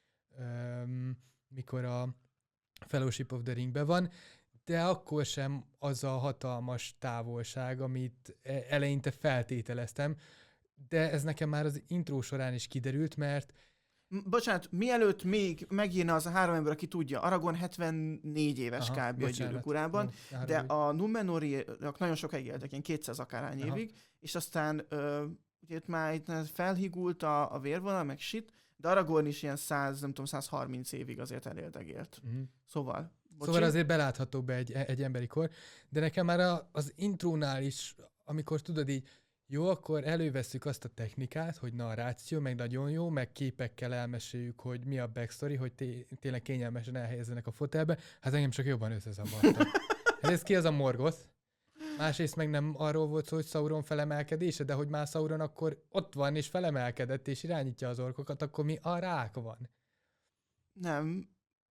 um, mikor a Fellowship of the Ringben van, de akkor sem az a hatalmas távolság, amit eleinte feltételeztem, de ez nekem már az intro során is kiderült, mert Bocsánat, mielőtt még megjönne az a három ember, aki tudja, Aragorn hetvennégy éves Aha, kb. Bocsánat. A Gyűrűk urában, no, de a Númenóriak nagyon sokáig éltek, ilyen kétszáz akárhány Aha. évig, és aztán ö, ugye már itt felhigult a, a vérvonal, meg shit, de Aragorn is ilyen száz, nem tudom, száz harminc évig azért eléldegélt. Uh-huh. Szóval... Bocsi? Szóval azért belátható be egy, egy emberi kor, de nekem már a, az intrónál is, amikor tudod így, jó, akkor elővesszük azt a technikát, hogy narráció, meg nagyon jó, meg képekkel elmeséljük, hogy mi a backstory, hogy té- tényleg kényelmesen elhelyezzenek a fotelbe. Hát engem csak jobban összezavartak. Ez ki az a Morgoth? Másrészt meg nem arról volt szó, hogy Sauron felemelkedése, de hogy már Sauron akkor ott van, és felemelkedett, és irányítja az orkokat, akkor mi a rák van? Nem.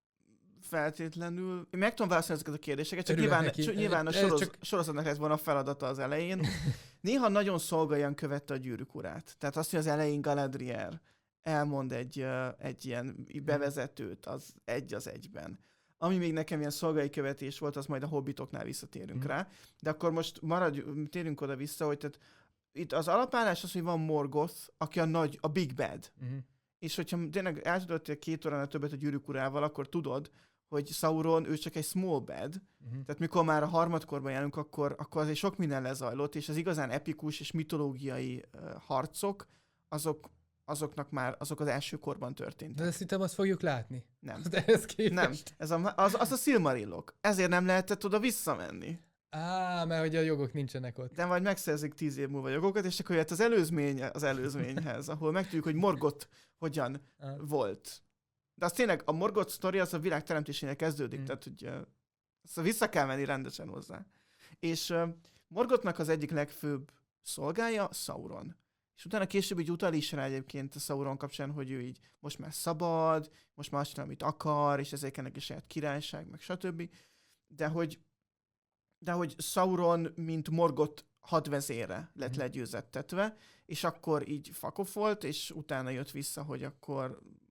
Feltétlenül. Én meg tudom válaszolni ezeket a kérdéseket, csak Örülök nyilván, csak nyilván a soroz, csak... sorozatnak ez van a feladata az elején. Néha nagyon szolgáljan követte a Gyűrűk urát. Tehát azt, hogy az elején Galadriel elmond egy, egy ilyen bevezetőt, az egy az egyben. Ami még nekem ilyen szolgai követés volt, az majd a Hobbitoknál visszatérünk mm. rá. De akkor most maradj, térjünk oda-vissza, hogy tehát itt az alapállás az, hogy van Morgoth, aki a nagy, a Big Bad. Mm. És hogyha tényleg el tudod két óránál többet a Gyűrűk urával, akkor tudod, hogy Sauron, ő csak egy small bad, uh-huh. tehát mikor már a harmadkorban járunk, akkor, akkor azért sok minden lezajlott, és az igazán epikus és mitológiai uh, harcok, azok, azoknak már, azok az első korban történtek. De ezt hittem, azt fogjuk látni. Nem. De ez nem. Ez a, az, az a Silmarillok. Ezért nem lehetett oda visszamenni. Á, mert hogy a jogok nincsenek ott. De majd megszerzik tíz év múlva a jogokat, és akkor jött az előzmény az előzményhez, ahol megtudjuk, hogy Morgoth hogyan ah. volt. De az tényleg, a Morgoth sztori az a világ teremtésénél kezdődik, mm. tehát hogy uh, azt vissza kell menni rendesen hozzá. És uh, Morgothnak az egyik legfőbb szolgája Sauron. És utána később így utal is rá egyébként a Sauron kapcsán, hogy ő így most már szabad, most már azt csinál, amit akar, és ezért ennek is saját királyság, meg stb. De hogy, de hogy Sauron, mint Morgoth hadvezére lett mm. legyőzettetve, és akkor így fakofolt, és utána jött vissza, hogy akkor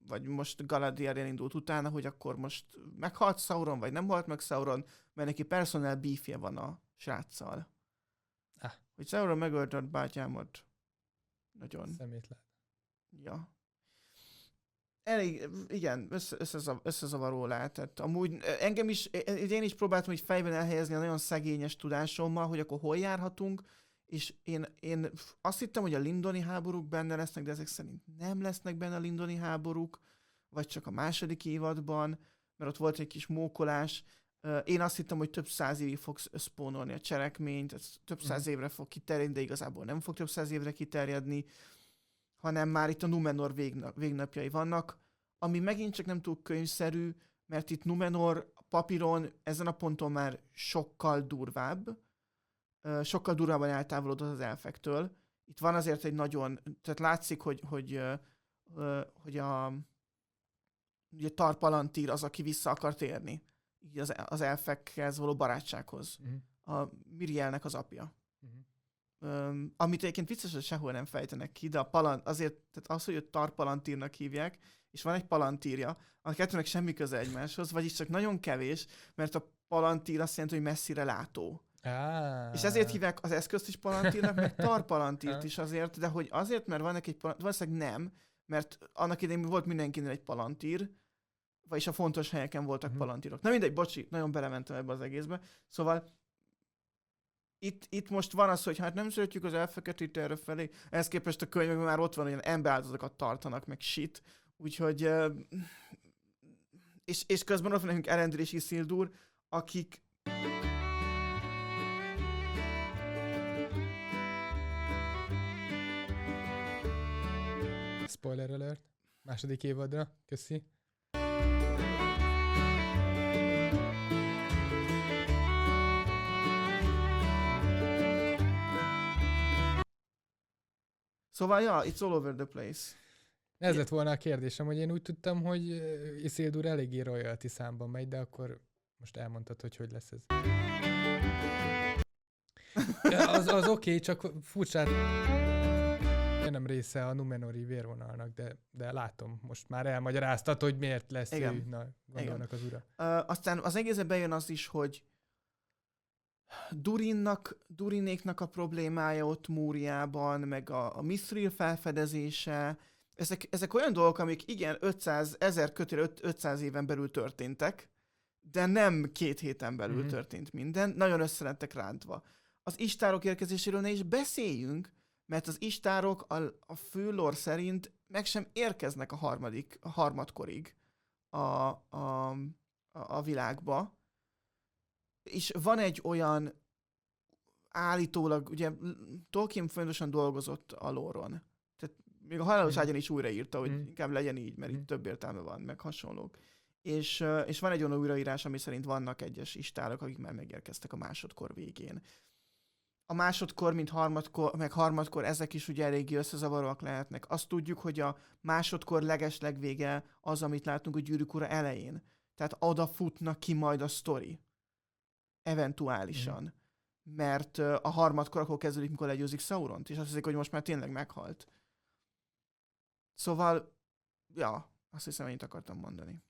vagy most Galadriel elindult utána, hogy akkor most meghalt Sauron, vagy nem halt meg Sauron, mert neki personal beefje van a sráccal. Ah. Hogy Sauron megölte a bátyámat. Nagyon. Szemétlen. Ja. Elég, igen, össze, összezav, összezavaró lehetett. Amúgy engem is, én is próbáltam így fejben elhelyezni a nagyon szegényes tudásommal, hogy akkor hol járhatunk, és én, én azt hittem, hogy a lindoni háborúk benne lesznek, de ezek szerint nem lesznek benne a lindoni háborúk, vagy csak a második évadban, mert ott volt egy kis mókolás. Én azt hittem, hogy több száz évig fog spónolni a cselekményt, ez több száz évre fog kiterjedni, de igazából nem fog több száz évre kiterjedni, hanem már itt a Numenor végna, végnapjai vannak, ami megint csak nem túl könyvszerű, mert itt Numenor papíron ezen a ponton már sokkal durvább, sokkal durvábban eltávolodott az elfektől. Itt van azért egy nagyon, tehát látszik, hogy, hogy, hogy a ugye Tar-Palantír az, aki vissza akar térni így az, az elfekhez való barátsághoz. Uh-huh. A Mirielnek az apja. Uh-huh. Um, amit egyébként vicces, hogy sehol nem fejtenek ki, de a palant, azért, tehát az, hogy őt Tar-Palantírnak hívják, és van egy palantírja, a kettőnek semmi köze egymáshoz, vagyis csak nagyon kevés, mert a palantír azt jelenti, hogy messzire látó. Ah. És ezért hívják az eszközt is palantírnak, meg Tar-Palantírt is azért, de hogy azért, mert van neki egy palantír, valószínűleg nem, mert annak idején volt mindenkinél egy palantír, vagyis a fontos helyeken voltak uh-huh. palantírok. Na mindegy, bocsi, nagyon belementem ebbe az egészbe. Szóval itt, itt most van az, hogy hát nem szeretjük az elfeket itt erre felé, ehhez képest a könyvekben már ott van, hogy ilyen emberáldozatokat tartanak, meg shit. Úgyhogy, és, és közben ott van nekünk Elendil és Isildur, akik spoiler alert. Második évadra. Köszi. Szóval, ja, it's all over the place. Ez lett volna a kérdésem, hogy én úgy tudtam, hogy Isildur eléggé royalty számban megy, de akkor most elmondtad, hogy hogy lesz ez. Ja, az, az oké, okay, csak furcsán nem része a Numenori vérvonalnak, de, de látom, most már elmagyaráztad, hogy miért lesz Igen. ő, na, gondolnak Igen. az ura. Uh, aztán az egészben bejön az is, hogy Durinnak, Durinéknak a problémája ott Múriában, meg a, a Mithril felfedezése, ezek, ezek olyan dolgok, amik igen, ötszáz, ezer kötél ötszáz éven belül történtek, de nem két héten belül mm-hmm. történt minden, nagyon összelettek rántva. Az istárok érkezéséről ne is beszéljünk, mert az istárok a, a fő lore szerint meg sem érkeznek a harmadik, a harmadkorig a, a, a, a világba. És van egy olyan állítólag, ugye Tolkien fontosan dolgozott a lore-on. Tehát még a halálos ágyon is újraírta, hogy mm. inkább legyen így, mert mm. itt több értelme van, meg hasonlók. És, és van egy olyan újraírás, ami szerint vannak egyes istárok, akik már megérkeztek a másodkor végén. A másodkor, mint harmadkor, meg harmadkor, ezek is ugye eléggé összezavaróak lehetnek. Azt tudjuk, hogy a másodkor legeslegvége az, amit látunk a Gyűrűk ura elején. Tehát oda futnak ki majd a sztori. Eventuálisan. Mm. Mert uh, a harmadkor akkor kezdődik, mikor legyőzik Sauront, és azt hiszik, hogy most már tényleg meghalt. Szóval, ja, azt hiszem, ennyit akartam mondani.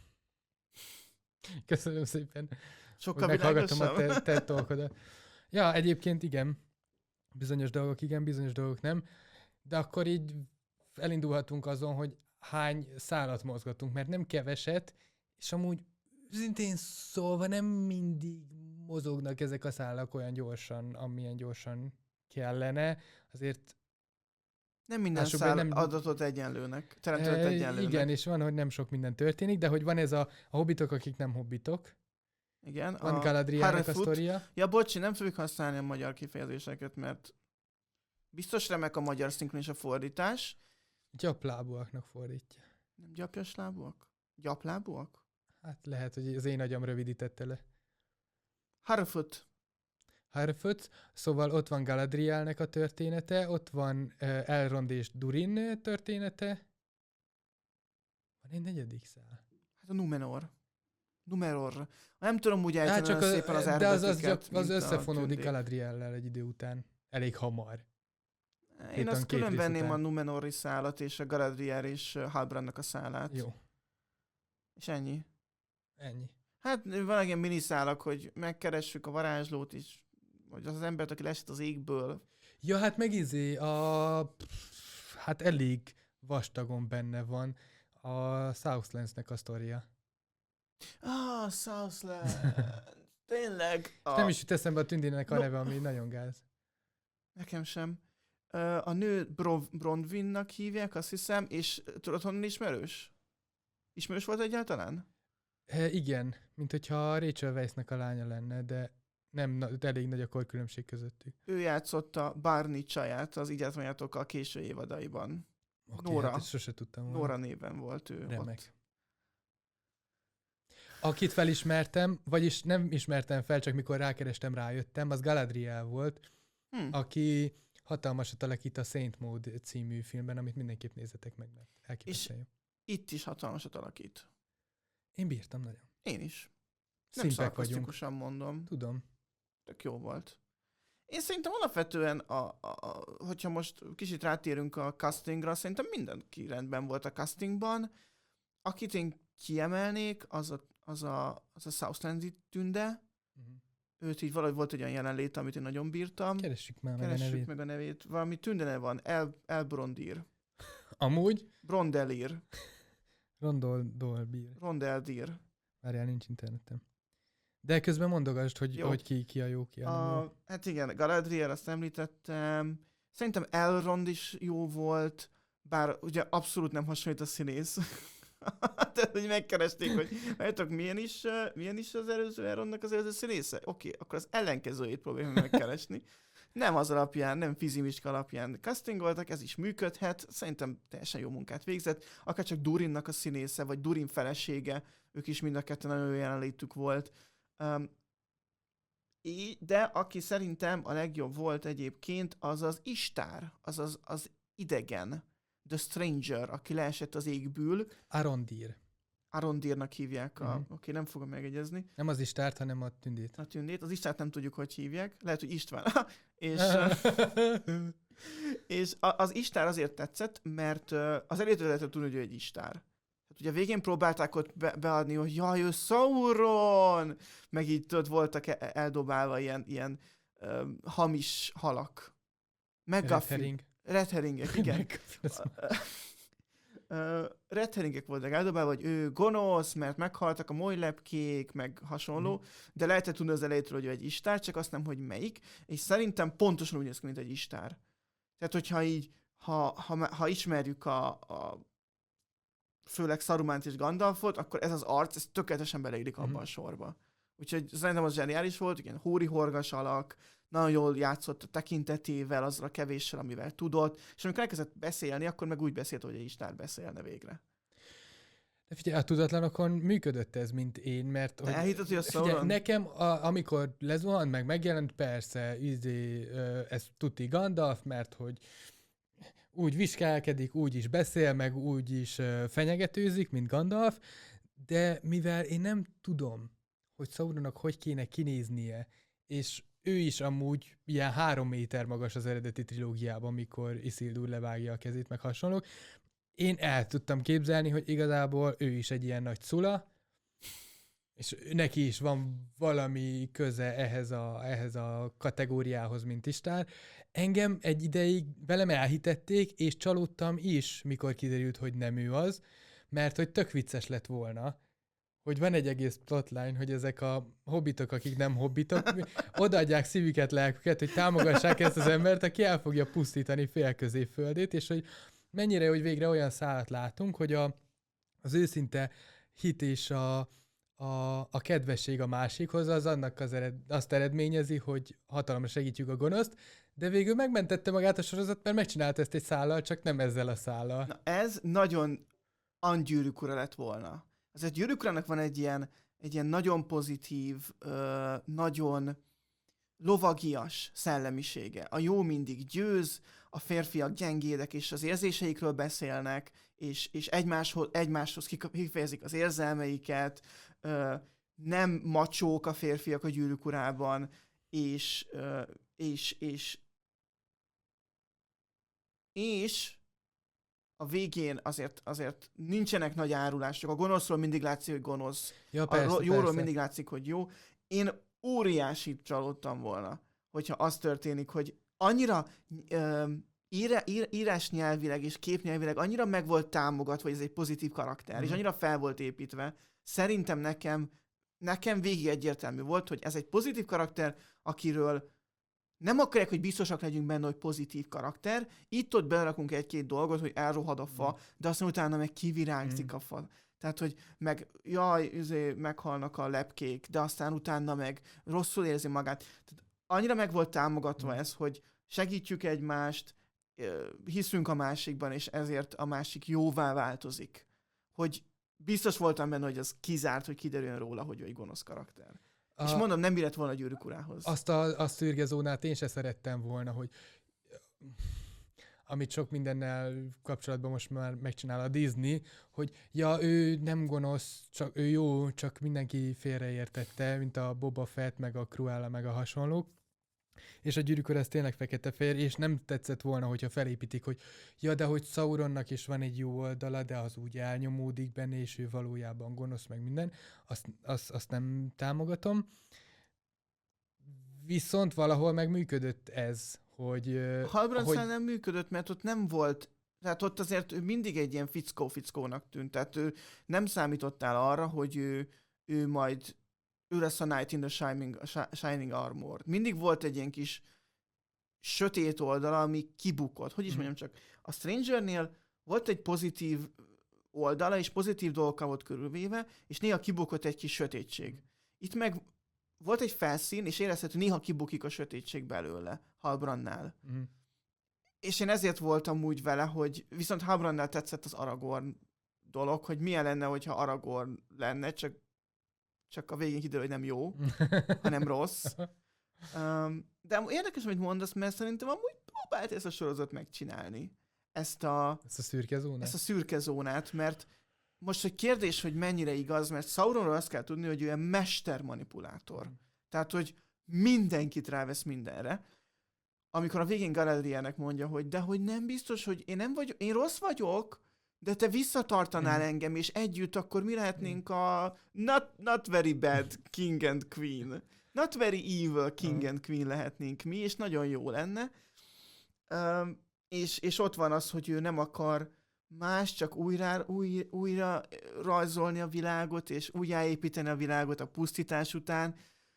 Köszönöm szépen. Sokkal meghallgattam a te, te dolgodat. Ja, egyébként igen. Bizonyos dolgok igen, bizonyos dolgok nem. De akkor így elindulhatunk azon, hogy hány szálat mozgatunk, mert nem keveset, és amúgy szintén szólva nem mindig mozognak ezek a szálak olyan gyorsan, amilyen gyorsan kellene. Azért nem minden szál nem adatot egyenlőnek, teremtett egyenlőnek. Igen, és van, hogy nem sok minden történik, de hogy van ez a, a hobbitok, akik nem hobbitok. Igen. Van Galadrielnek a sztoria. Ja, bocsi, nem fogjuk használni a magyar kifejezéseket, mert biztos remek a magyar szinkron és a fordítás. Gyaplábúaknak fordítja. Nem gyapjas lábúak? Gyaplábúak? Hát lehet, hogy az én agyam rövidítette le. Harfoot. Harfoot, szóval ott van Galadrielnek a története, ott van uh, Elrond és Durin története. Van egy negyedik szál. Hát a Numenor. Numenor. Nem tudom úgy ejteni hát az, szépen az erbetüket. De az, az, az, az összefonódik Galadriellel egy idő után. Elég hamar. Én azt külön venném a Numenori szálat és a Galadriel és Halbrandnak a szálát. Jó. És ennyi. Ennyi. Hát van egy ilyen miniszálak, hogy megkeressük a varázslót is, vagy az az embert, aki lesett az égből. Ja, hát meg izé, a... hát elég vastagon benne van a Southlands-nek a sztoria. Ah, Southland. Tényleg. A... Nem is jut eszembe a Tündének a no. neve, ami nagyon gáz. Nekem sem. A nő Bro- Bronwynnak hívják, azt hiszem, és tudod, honnan ismerős? Ismerős volt egyáltalán? E, igen, mint hogyha Rachel Weisznek a lánya lenne, de nem na- de elég nagy a korkülönbség közöttük. Ő játszotta Barney csaját az Így átmenjetok a késő évadaiban. Okay, Nóra. Hát sose tudtam volna. Nóra néven volt ő. Remek. Ott. Akit felismertem, vagyis nem ismertem fel, csak mikor rákerestem, rájöttem, az Galadriel volt, Hm. aki hatalmasat alakít a Saint Maud című filmben, amit mindenképp nézzetek meg, mert elképesztően jó. Itt is hatalmasat alakít. Én bírtam nagyon. Én is. Nem Szimpek vagyunk. szarkasztikusan mondom. Tudom. Tök jó volt. Én szerintem alapvetően, a, a, a, hogyha most kicsit rátérünk a castingra, szerintem mindenki rendben volt a castingban. Akit én kiemelnék, az a, az a, az a Southland-i Tünde. Uh-huh. Őt így valahogy volt egy olyan jelenlét, amit én nagyon bírtam. Keressük már meg a Keressük nevét. meg a nevét. Valami Tünde neve van. El, Elbrondir. Amúgy? Brondelir. Rondol Dolbír. Rondeldir. Várjál, nincs internetem. De közben mondogasd, hogy, Jó. hogy ki, ki a jó, ki a, nem jó. A, hát igen, Galadriel, azt említettem. Szerintem Elrond is jó volt, bár ugye abszolút nem hasonlít a színész. Tehát, hogy megkeresték, hogy látjátok, milyen is, uh, milyen is az előző Elrondnak az előző színésze? Oké, okay, akkor az ellenkezőjét próbáljuk megkeresni. Nem az alapján, nem fizimiska alapján castingoltak, ez is működhet, szerintem teljesen jó munkát végzett. Akár csak Durinnak a színésze, vagy Durin felesége, ők is mind a ketten nagyon jó jelenlétük volt. Um, de aki szerintem a legjobb volt egyébként, az az Istár, az az, az idegen, The Stranger, aki leesett az égből. Arondir. Arondirnak hívják, a, Mhm. oké, okay, nem fogom megegyezni. Nem az Istárt, hanem a Tündét. A Tündét, az Istárt nem tudjuk, hogy hívják, lehet, hogy István. és és a, az Istár azért tetszett, mert uh, az előtt lehetett tudni, hogy ő egy Istár. Hát ugye a végén próbálták ott be- beadni, hogy jaj, ő Sauron! Meg így tudod, voltak e- eldobálva ilyen, ilyen um, hamis halak. McGuffin. Red herring. Red herringek, igen. McGuffin, az Uh, Red herringek voltak eldobálva, hogy ő gonosz, mert meghaltak a molylepkék, meg hasonló, Mhm. de lehetett tudni az elejétől, hogy ő egy istár, csak azt nem, hogy melyik, és szerintem pontosan úgy néz ki, mint egy istár. Tehát, hogyha így, ha, ha, ha ismerjük a, a főleg Sarumánt és Gandalfot, akkor ez az arc, ez tökéletesen beleillik abba Mhm. a sorba. Úgyhogy szerintem az zseniális volt, igen, hóri horgas alak, nagyon jól játszott a tekintetével, azzal a kevéssel, amivel tudott, és amikor elkezdett beszélni, akkor meg úgy beszélt, hogy egy istár beszélne végre. De figyelj, a tudatlanokon működött ez, mint én, mert... Te elhitted, hogy a figyelj, Sauron... nekem, a, amikor lezuhant, meg megjelent, persze, izé, ö, ez tuti Gandalf, mert hogy úgy viskálkedik, úgy is beszél, meg úgy is ö, fenyegetőzik, mint Gandalf, de mivel én nem tudom, hogy Sauronnak hogy kéne kinéznie, és ő is amúgy ilyen három méter magas az eredeti trilógiában, mikor Isildur levágja a kezét, meg hasonlók, én el tudtam képzelni, hogy igazából ő is egy ilyen nagy szula, és neki is van valami köze ehhez a, ehhez a kategóriához, mint Istár. Engem egy ideig velem elhitették, és csalódtam is, mikor kiderült, hogy nem ő az, mert hogy tök vicces lett volna, hogy van egy egész plotline, hogy ezek a hobbitok, akik nem hobbitok, odaadják szívüket, lelküket, hogy támogassák ezt az embert, aki el fogja pusztítani félközépföldét, és hogy mennyire, hogy végre olyan szálat látunk, hogy a, az őszinte hit és a, a, a kedvesség a másikhoz, az annak az ered, azt eredményezi, hogy hatalomra segítjük a gonoszt, de végül megmentette magát a sorozat, mert megcsinálta ezt egy szállal, csak nem ezzel a szállal. Na ez nagyon Angyűrűk ura lett volna. Azért Gyűrűk urának van egy ilyen, egy ilyen nagyon pozitív, ö, nagyon lovagias szellemisége. A jó mindig győz, a férfiak gyengédek, és az érzéseikről beszélnek, és, és egymáshoz, egymáshoz kifejezik az érzelmeiket, ö, nem macsók a férfiak a Gyűrűk urában, és, ö, és, és és a végén azért, azért nincsenek nagy árulások. A gonoszról mindig látszik, hogy gonosz. Ja, persze, a jóról persze. mindig látszik, hogy jó. Én óriásit csalódtam volna, hogyha az történik, hogy annyira ö, ír, ír, írás nyelvileg és képnyelvileg annyira meg volt támogatva, hogy ez egy pozitív karakter, mm. és annyira fel volt építve. Szerintem nekem, nekem végig egyértelmű volt, hogy ez egy pozitív karakter, akiről nem akarják, hogy biztosak legyünk benne, hogy pozitív karakter. Itt-ott belerakunk egy-két dolgot, hogy elrohad a fa, mm. de aztán utána meg kivirágzik mm. a fa. Tehát, hogy meg, jaj, üzé, meghalnak a lepkék, de aztán utána meg rosszul érzi magát. Tehát annyira meg volt támogatva mm. ez, hogy segítjük egymást, hiszünk a másikban, és ezért a másik jóvá változik. Hogy biztos voltam benne, hogy az kizárt, hogy kiderüljön róla, hogy ő egy gonosz karakter. A, és mondom, nem bírt volna a Gyűrűk Urához. Azt a, a szürkezónát én se szerettem volna, hogy amit sok mindennel kapcsolatban most már megcsinál a Disney, hogy ja, ő nem gonosz, csak ő jó, csak mindenki félreértette, mint a Boba Fett, meg a Cruella, meg a hasonlók. És a Gyűrűk Ura ez tényleg fekete-fehér, és nem tetszett volna, hogyha felépítik, hogy ja, de hogy Sauronnak is van egy jó oldala, de az úgy elnyomódik benne, és ő valójában gonosz, meg minden. Azt, azt, azt nem támogatom. Viszont valahol meg működött ez, hogy... Halbrandsznál hogy... nem működött, mert ott nem volt, tehát ott azért ő mindig egy ilyen fickó-fickónak tűnt, tehát ő nem számítottál arra, hogy ő, ő majd ő lesz a Knight in the Shining, Shining Armor. Mindig volt egy ilyen kis sötét oldala, ami kibukott. Hogy is mondjam csak, a Strangernél volt egy pozitív oldala, és pozitív dolgokkal volt körülvéve, és néha kibukott egy kis sötétség. Itt meg volt egy felszín, és érezhető, hogy néha kibukik a sötétség belőle, Halbrandnál. Mm. És én ezért voltam úgy vele, hogy viszont Halbrandnál tetszett az Aragorn dolog, hogy milyen lenne, hogyha Aragorn lenne, csak, csak a végén kiderül, hogy nem jó, hanem rossz. Um, de érdekes, amit mondasz, mert szerintem amúgy próbált ezt a sorozat megcsinálni. Ezt a, ezt a szürke zónát? Ezt a szürke zónát, mert most egy kérdés, hogy mennyire igaz, mert Sauronról azt kell tudni, hogy ő egy mestermanipulátor. Mm. Tehát, hogy mindenkit rávesz mindenre. Amikor a végén Galadrielnek mondja, hogy de hogy nem biztos, hogy én nem vagyok, én rossz vagyok, de te visszatartanál mm. engem, és együtt akkor mi lehetnénk mm. a not, not very bad king and queen. Not very evil king mm. and queen lehetnénk mi, és nagyon jó lenne. Um, és, és ott van az, hogy ő nem akar más, csak újra, új, újra rajzolni a világot, és újjáépíteni a világot a pusztítás után.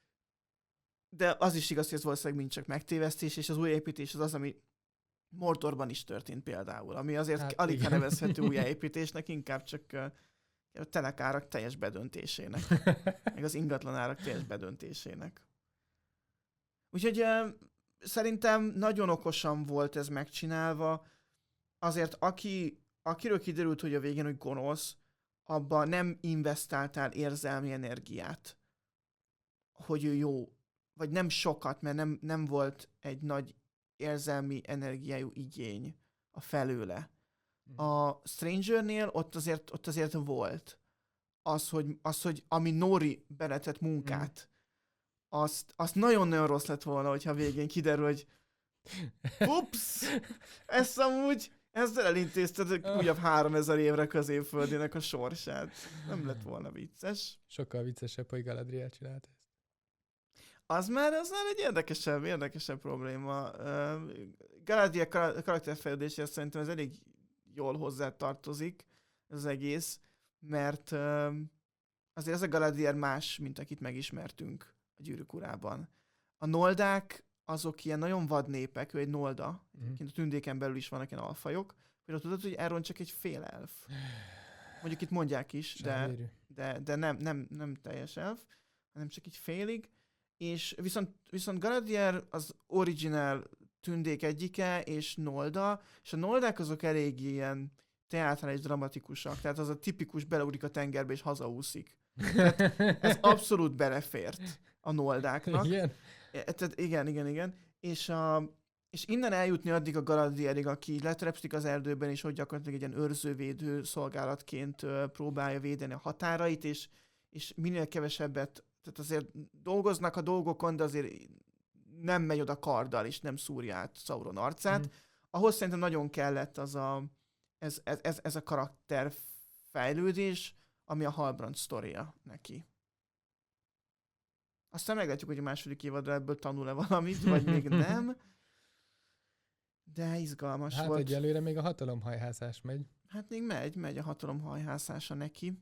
De az is igaz, hogy ez valószínűleg mind csak megtévesztés, és az újjáépítés az az, ami Mordorban is történt például, ami azért hát, alig nevezhető újjáépítésnek, inkább csak uh, a telekárak teljes bedöntésének, meg az ingatlanárak teljes bedöntésének. Úgyhogy uh, szerintem nagyon okosan volt ez megcsinálva, azért aki akiről kiderült, hogy a végén, hogy gonosz, abban nem investáltál érzelmi energiát, hogy ő jó, vagy nem sokat, mert nem, nem volt egy nagy érzelmi energiájú igény a felőle. A Strangernél ott azért, ott azért volt az, hogy, az, hogy ami Nori beletett munkát, azt, azt nagyon-nagyon rossz lett volna, hogyha a végén kiderül, hogy ups, ezt amúgy ezzel elintézted újabb háromezer évre Középföldének a sorsát. Nem lett volna vicces. Sokkal viccesebb, hogy Galadriel csinált ezt. Az már, az már egy érdekesebb, érdekesebb probléma. Uh, Galadriel kar- karakterfejlődéséhez szerintem ez elég jól hozzátartozik, ez az egész, mert uh, azért ez a Galadriel más, mint akit megismertünk a Gyűrűk Urában. A noldák azok ilyen nagyon vad népek, ő egy nolda, mm. a tündéken belül is vannak ilyen alfajok. Például tudod, hogy Elrond csak egy fél elf. Mondjuk itt mondják is, de, de, de nem, nem, nem teljes elf, hanem csak így félig. És viszont, viszont Galadriel az original tündék egyike, és nolda, és a noldák azok elég ilyen teátrális, dramatikusak. Tehát az a tipikus beleugrik a tengerbe, és hazaúszik. Tehát ez abszolút belefért a noldáknak. Igen? Tehát igen, igen, igen. És, a, és innen eljutni addig a Galadrielig, aki letrepszik az erdőben, és hogy gyakorlatilag egy ilyen őrzővédő szolgálatként próbálja védeni a határait, és, és minél kevesebbet, tehát azért dolgoznak a dolgokon, de azért nem megy oda karddal, és nem szúrja át Sauron arcát. Mm. ahhoz szerintem nagyon kellett az a, ez, ez, ez, ez a karakter fejlődés, ami a Halbrand sztoria neki. Aztán meglátjuk, hogy a második évadra ebből tanul-e valamit, vagy még nem. De izgalmas hát, volt. Hát egyelőre még a hatalomhajhászás megy. Hát még megy, megy a hatalomhajhászása neki.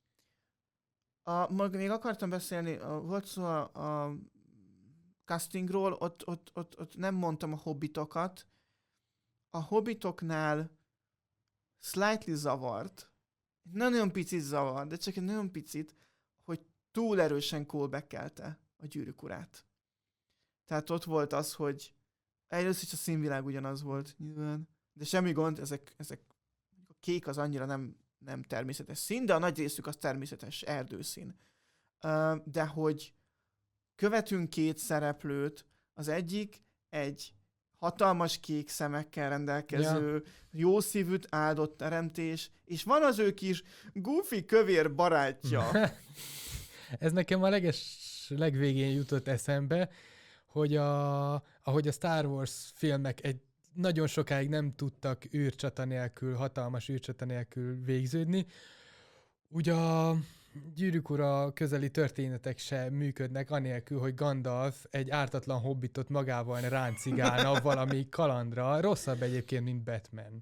A, mag, még akartam beszélni, a, volt szó a, a castingról, ott, ott, ott, ott nem mondtam a hobbitokat. A hobbitoknál slightly zavart, nagyon picit zavart, de csak egy nagyon picit, hogy túl erősen callbackelte a Gyűrűk urát. Tehát ott volt az, hogy először is a színvilág ugyanaz volt nyilván, de semmi gond, ezek, ezek a kék az annyira nem, nem természetes szín, de a nagy részük az természetes erdőszín. De hogy követünk két szereplőt, az egyik egy hatalmas kék szemekkel rendelkező, ja. jó szívűt áldott teremtés, és van az ő kis goofy kövér barátja. Ez nekem a leges legvégén jutott eszembe, hogy a, ahogy a Star Wars filmek egy nagyon sokáig nem tudtak űrcsata nélkül, hatalmas űrcsata nélkül végződni, ugye a Gyűrűk ura közeli történetek se működnek anélkül, hogy Gandalf egy ártatlan hobbitot magával ráncigálna valami kalandra. Rosszabb egyébként, mint Batman.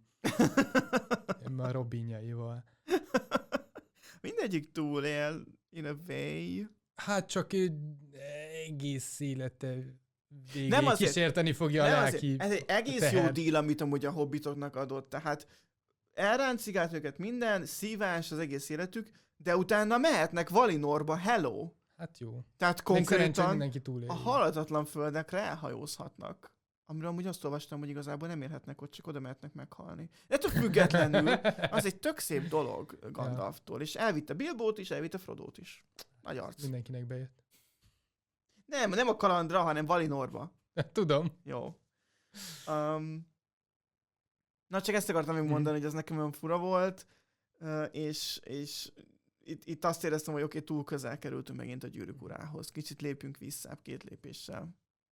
A Robinjaival. Mindegyik túlél, in a way. Hát csak egész élete végéig nem azért, kísérteni fogja a lelki Ez egy egész teher. jó díl, amit amúgy a hobbitoknak adott. Tehát elráncigált őket minden, szívás az egész életük, de utána mehetnek Valinorba, hello! Hát jó. Tehát konkrétan a haladhatatlan földekre elhajózhatnak. Amiről amúgy azt olvastam, hogy igazából nem érhetnek ott, csak oda mehetnek meghalni. Ettől függetlenül az egy tök szép dolog Gandalftól, és elvitte Bilbót is, elvitte Frodót is. Nagy arc. Mindenkinek bejött. Nem, nem a kalandra, hanem Valinorba. Tudom. Jó. Um, na csak ezt akartam még mondani, mm. hogy ez nekem olyan fura volt, uh, és, és itt, itt azt éreztem, hogy oké, okay, túl közel kerültünk megint a Gyűrűk urához. Kicsit lépjünk vissza két lépéssel.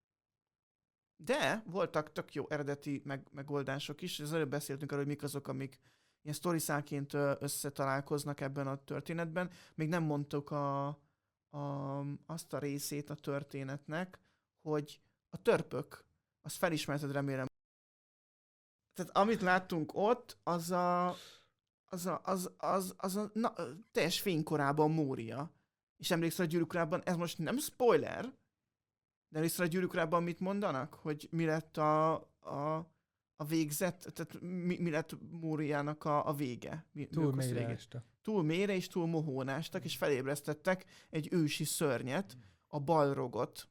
De voltak tök jó eredeti meg, megoldások is, az előbb beszéltünk arról, hogy mik azok, amik ilyen sztoriszálként összetalálkoznak ebben a történetben. Még nem mondtuk a, a, azt a részét a történetnek, hogy a törpök, azt felismerted remélem. Tehát amit láttunk ott, az a, az a, az, az, az a na, teljes fénykorában Mória. És emlékszel a Gyűrűk urában, ez most nem spoiler, de emlékszel a Gyűrűk urában mit mondanak? Hogy mi lett a, a, a végzet, tehát mi, mi lett Móriának a, a vége? Mi, túl mélyre ástak. Túl mélyre és túl mohón ástak, és felébresztettek egy ősi szörnyet, a Balrogot.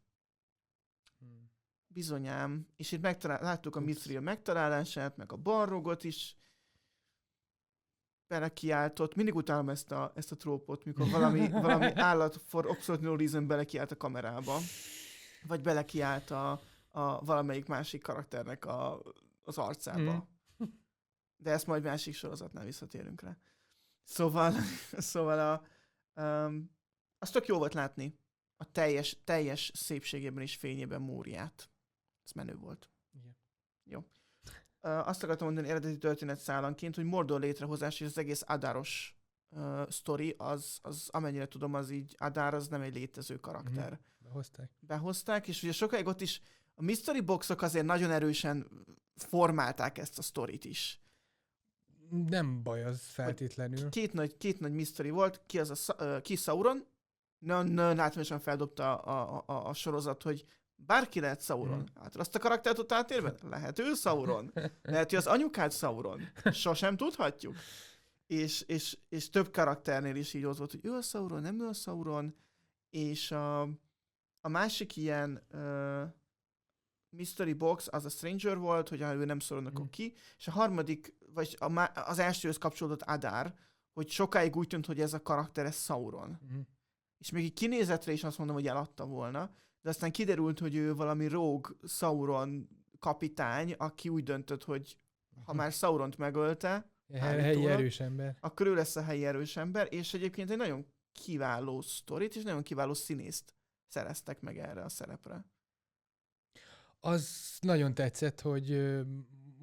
Bizonyám. És itt megtalál, láttuk a Mithril megtalálását, meg a Balrogot is belekiáltott. Mindig utálom ezt a, ezt a trópot, mikor valami, valami állat for absolute no reason belekiált a kamerába. Vagy belekiált a, a valamelyik másik karakternek a, az arcába. Mm. De ezt majd másik sorozatnál visszatérünk rá. Szóval, szóval a, um, az tök jó volt látni a teljes, teljes szépségében és fényében Móriát. Ez menő volt. Igen. Jó. Uh, azt akartam mondani eredeti történetszálanként, hogy Mordor létrehozás és az egész Adáros uh, sztori, az, az amennyire tudom, az így Adár az nem egy létező karakter. Mm-hmm. Behozták. Behozták, és ugye sokáig ott is a mystery boxok azért nagyon erősen formálták ezt a sztorit is. Nem baj az feltétlenül. Két nagy, két nagy mystery volt, ki az a uh, ki Sauron, nagyon látványosan feldobta a, a, a, a sorozat, hogy bárki lehet Sauron. Mm. Hát azt a karaktert ott áttérben? Lehet ő Sauron. Lehet, hogy az anyukád Sauron. Sosem tudhatjuk. És, és, és több karakternél is így ott volt, hogy ő a Sauron, nem ő a Sauron. És a, a másik ilyen uh, mystery box az a Stranger volt, hogy ha ő nem Sauron, akkor mm. ki. És a harmadik, vagy a, az elsőhöz kapcsolódott Adár, hogy sokáig úgy tűnt, hogy ez a karakter, ez Sauron. Mm. És még így kinézetre is azt mondom, hogy eladta volna. De aztán kiderült, hogy ő valami rogue Sauron kapitány, aki úgy döntött, hogy ha már Sauront megölte, helyi erős ember, akkor ő lesz a helyi erős ember, és egyébként egy nagyon kiváló sztorit, és nagyon kiváló színészt szereztek meg erre a szerepre. Az nagyon tetszett, hogy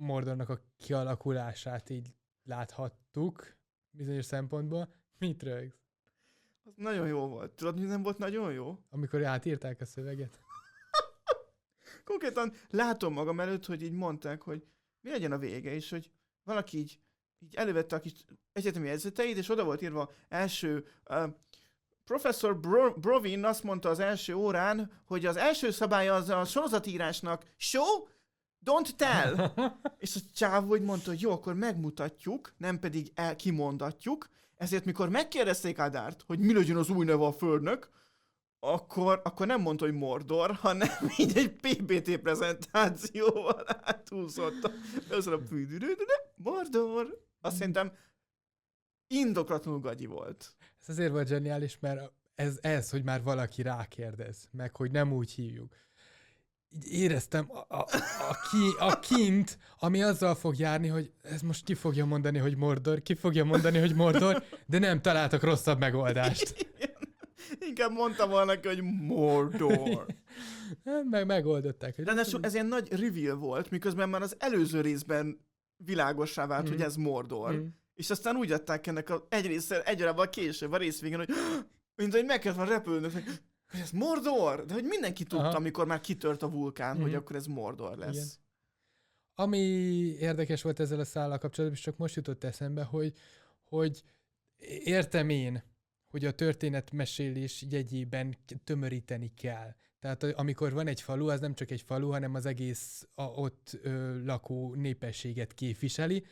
Mordornak a kialakulását így láthattuk bizonyos szempontból. Mit rögsz? Az nagyon jó volt. Tudod, mi nem volt nagyon jó? Amikor átírták a szöveget? Konkrétan látom magam előtt, hogy így mondták, hogy mi legyen a vége, és hogy valaki így, így elővette a kis egyetemi jegyzeteit, és oda volt írva első... Uh, Professor Bro- Brovin azt mondta az első órán, hogy az első szabálya az a sorozatírásnak show, don't tell. És a csávó úgy mondta, hogy jó, akkor megmutatjuk, nem pedig el- kimondatjuk. Ezért mikor megkérdezték Adárt, hogy mi legyen az új neve a Földnek, akkor, akkor nem mondta, hogy Mordor, hanem így egy pé bé té prezentációval áthúzott. Először a püdürődőre, Mordor. Azt szerintem indoklatlanul gagyi volt. Ez azért volt zseniális, mert ez, ez, hogy már valaki rákérdez, meg hogy nem úgy hívjuk. Így éreztem a, a, a, ki, a kint, ami azzal fog járni, hogy ez most ki fogja mondani, hogy Mordor, ki fogja mondani, hogy Mordor, de nem találtak rosszabb megoldást. Inkább mondtam volna neki, hogy Mordor. Meg megoldották. Hogy De ez ilyen nagy reveal volt, miközben már az előző részben világossá vált, Mm. hogy ez Mordor. Mm. És aztán úgy adták ennek a egyrészt egy órával később a rész végén, hogy mint hogy meg kellett volna repülnöm, hogy ez Mordor! De hogy mindenki tudta, Aha. amikor már kitört a vulkán, Mhm. hogy akkor ez Mordor lesz. Igen. Ami érdekes volt ezzel a szállal kapcsolatban, és csak most jutott eszembe, hogy, hogy értem én, hogy a történetmesélés jegyében tömöríteni kell. Tehát amikor van egy falu, az nem csak egy falu, hanem az egész a ott ö, lakó népességet képviseli,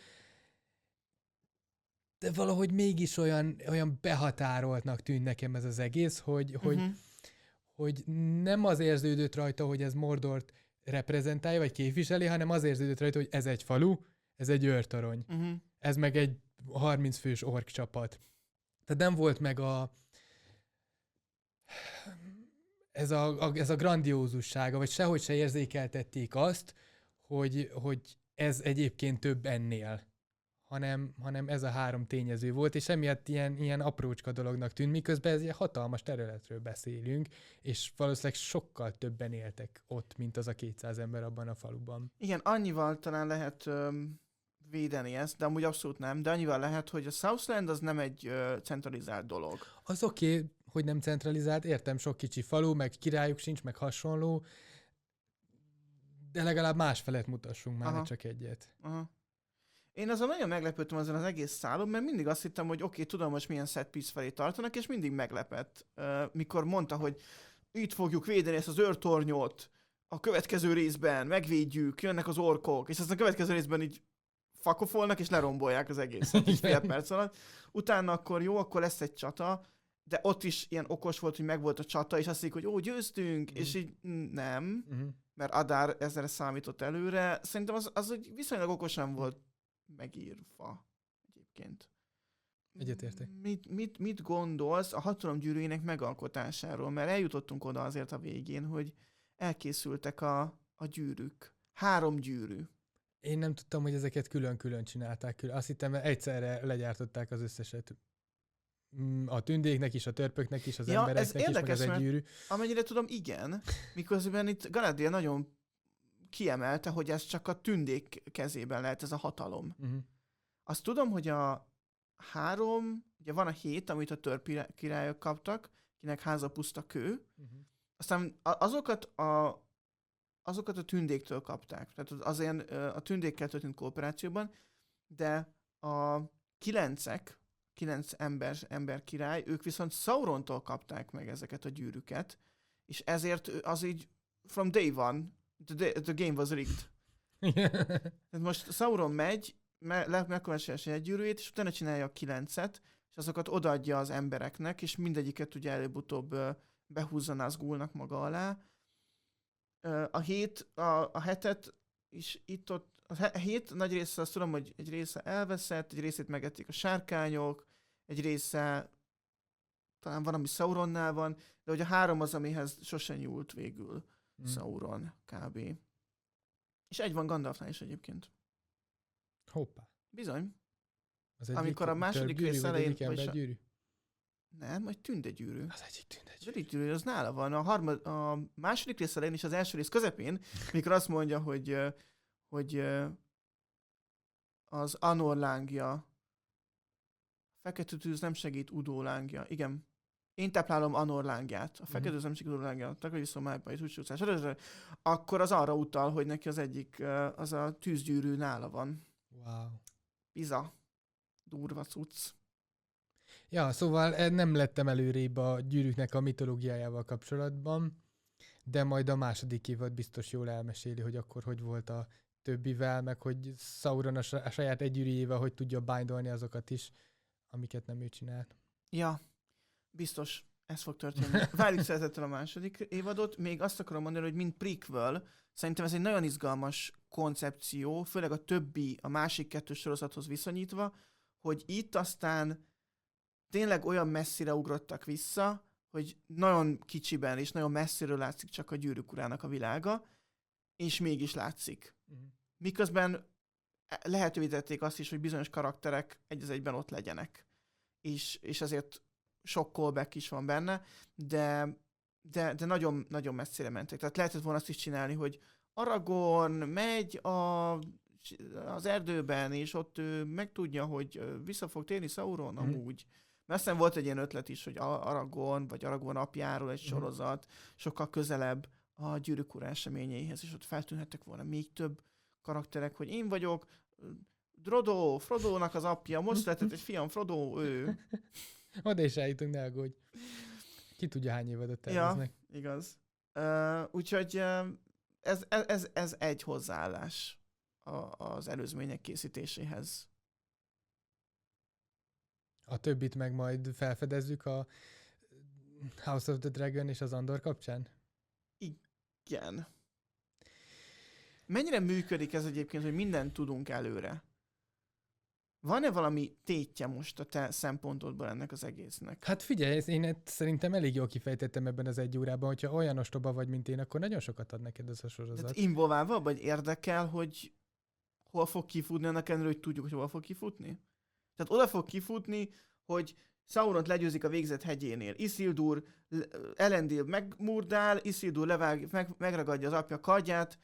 de valahogy mégis olyan, olyan behatároltnak tűnt nekem ez az egész, hogy, hogy, Mhm. hogy nem az érződött rajta, hogy ez Mordort reprezentálja, vagy képviseli, hanem az érződött rajta, hogy ez egy falu, ez egy őrtorony. Mhm. Ez meg egy harminc fős ork csapat. Tehát nem volt meg a ez a, a, ez a grandiózussága, vagy sehogy se érzékeltették azt, hogy, hogy ez egyébként több ennél, hanem, hanem ez a három tényező volt, és emiatt ilyen, ilyen aprócska dolognak tűnt, miközben ez egy hatalmas területről beszélünk, és valószínűleg sokkal többen éltek ott, mint az a kétszáz ember abban a faluban. Igen, annyival talán lehet öm, védeni ezt, de amúgy abszolút nem, de annyival lehet, hogy a Southland az nem egy ö, centralizált dolog. Az oké, okay, hogy nem centralizált, értem, sok kicsi falu, meg királyuk sincs, meg hasonló, de legalább más felett mutassunk már, ne csak egyet. Aha. Én azon nagyon meglepődtem azon az egész szálon, mert mindig azt hittem, hogy oké, okay, tudom most milyen set piece felé tartanak, és mindig meglepett, uh, mikor mondta, hogy itt fogjuk védeni ezt az őrtornyot, a következő részben megvédjük, jönnek az orkok, és aztán a következő részben így fakofolnak, és lerombolják az egészet egy fél perc alatt. Utána akkor jó, akkor lesz egy csata, de ott is ilyen okos volt, hogy megvolt a csata, és azt mondjuk, hogy ó, győztünk, mm. és így nem, Uh-huh. mert Adár ezzel számított előre. Szerintem az, az úgy viszonylag okosan volt megírva egyébként. Egyetértek. Mit, mit, mit gondolsz a hatalom gyűrűjének megalkotásáról? Mert eljutottunk oda azért a végén, hogy elkészültek a, a gyűrűk. Három gyűrű. Én nem tudtam, hogy ezeket külön-külön csinálták. Külön. Azt hittem, hogy egyszerre legyártották az összeset. A tündéknek is, a törpöknek is, az Ja, embereknek is, meg az egy gyűrű. Amennyire tudom, igen. Miközben itt Galadriel nagyon kiemelte, hogy ez csak a tündék kezében lehet, ez a hatalom. Uh-huh. Azt tudom, hogy a három, ugye van a hét, amit a törp királyok kaptak, kinek háza puszta kő, Uh-huh. aztán azokat a, azokat a tündéktől kapták. Tehát az ilyen a tündékkel történt kooperációban, de a kilencek, kilenc ember, ember király, ők viszont Saurontól kapták meg ezeket a gyűrűket, és ezért az így from day one, the, the game was rigged. Tehát most Sauron megy, me, le, megkonverselje egy gyűrűjét, és utána csinálja a kilencet, és azokat odaadja az embereknek, és mindegyiket ugye előbb-utóbb uh, behúzza Nazgulnak maga alá. Uh, a hét, a, a hetet is itt-ott, a hét nagy része, azt tudom, hogy egy része elveszett, egy részét megették a sárkányok, egy része talán valami Sauronnál van, de hogy a három az, amihez sosem nyúlt végül mm. Sauron kb. És egy van Gandalfnál is egyébként. Hoppá. Bizony. Az amikor a második rész elején... Vagy a... gyűrű? Nem, egy tündegyűrű. Az egyik tündegyűrű. Az egyik gyűrű, az nála van. A, harmad, a második rész elején és az első rész közepén, mikor azt mondja, hogy, hogy az Anor lángja. Fekete tűz nem segít Udo lángja. Igen. Én táplálom Anor lángját. A fekete tűz nem segít Udo lángja. Takar vissza májba, és úgy akkor az arra utal, hogy neki az egyik, az a tűzgyűrű nála van. Wow. Biza. Durva cucc. Ja, szóval nem lettem előrébb a gyűrűknek a mitológiájával kapcsolatban, de majd a második évad biztos jól elmeséli, hogy akkor hogy volt a többivel, meg hogy Sauron a saját egygyűrűjével hogy tudja bindolni azokat is, amiket nem ő csinált. Ja, biztos ez fog történni. Várjuk szeretettel a második évadot. Még azt akarom mondani, hogy mint prequel, szerintem ez egy nagyon izgalmas koncepció, főleg a többi, a másik kettő sorozathoz viszonyítva, hogy itt aztán tényleg olyan messzire ugrottak vissza, hogy nagyon kicsiben és nagyon messziről látszik csak a Gyűrűk urának a világa, és mégis látszik. Uh-huh. Miközben lehetővé tették azt is, hogy bizonyos karakterek egy az egyben ott legyenek. És, és azért sok callback is van benne, de, de, de nagyon, nagyon messzire mentek. Tehát lehetett volna azt is csinálni, hogy Aragorn megy a, az erdőben, és ott ő megtudja, hogy vissza fog térni Sauron mm. amúgy. Mert aztán volt egy ilyen ötlet is, hogy Aragorn, vagy Aragorn apjáról egy sorozat, mm. sokkal közelebb a Gyűrűk ura eseményeihez, és ott feltűnhettek volna még több karakterek, hogy én vagyok Drodo, Frodónak az apja, most született egy fiam, Frodo, ő. Oda is eljutunk, ne aggódj. Ki tudja, hány évadot terveznek. Ja, igaz. Uh, úgyhogy uh, ez, ez, ez egy hozzáállás a, az előzmények készítéséhez. A többit meg majd felfedezzük a House of the Dragon és az Andor kapcsán? Igen. Mennyire működik ez egyébként, hogy mindent tudunk előre? Van-e valami tétje most a te szempontodból ennek az egésznek? Hát figyelj, én szerintem elég jól kifejtettem ebben az egy órában, hogyha olyan ostoba vagy, mint én, akkor nagyon sokat ad neked ez a sorozat. Tehát involválva, vagy érdekel, hogy hol fog kifutni, annak ellenére, hogy tudjuk, hogy hol fog kifutni? Tehát oda fog kifutni, hogy Sauront legyőzik a végzet hegyénél. Isildur, Elendil megmurdál, Isildur levág, meg, megragadja az apja kardját,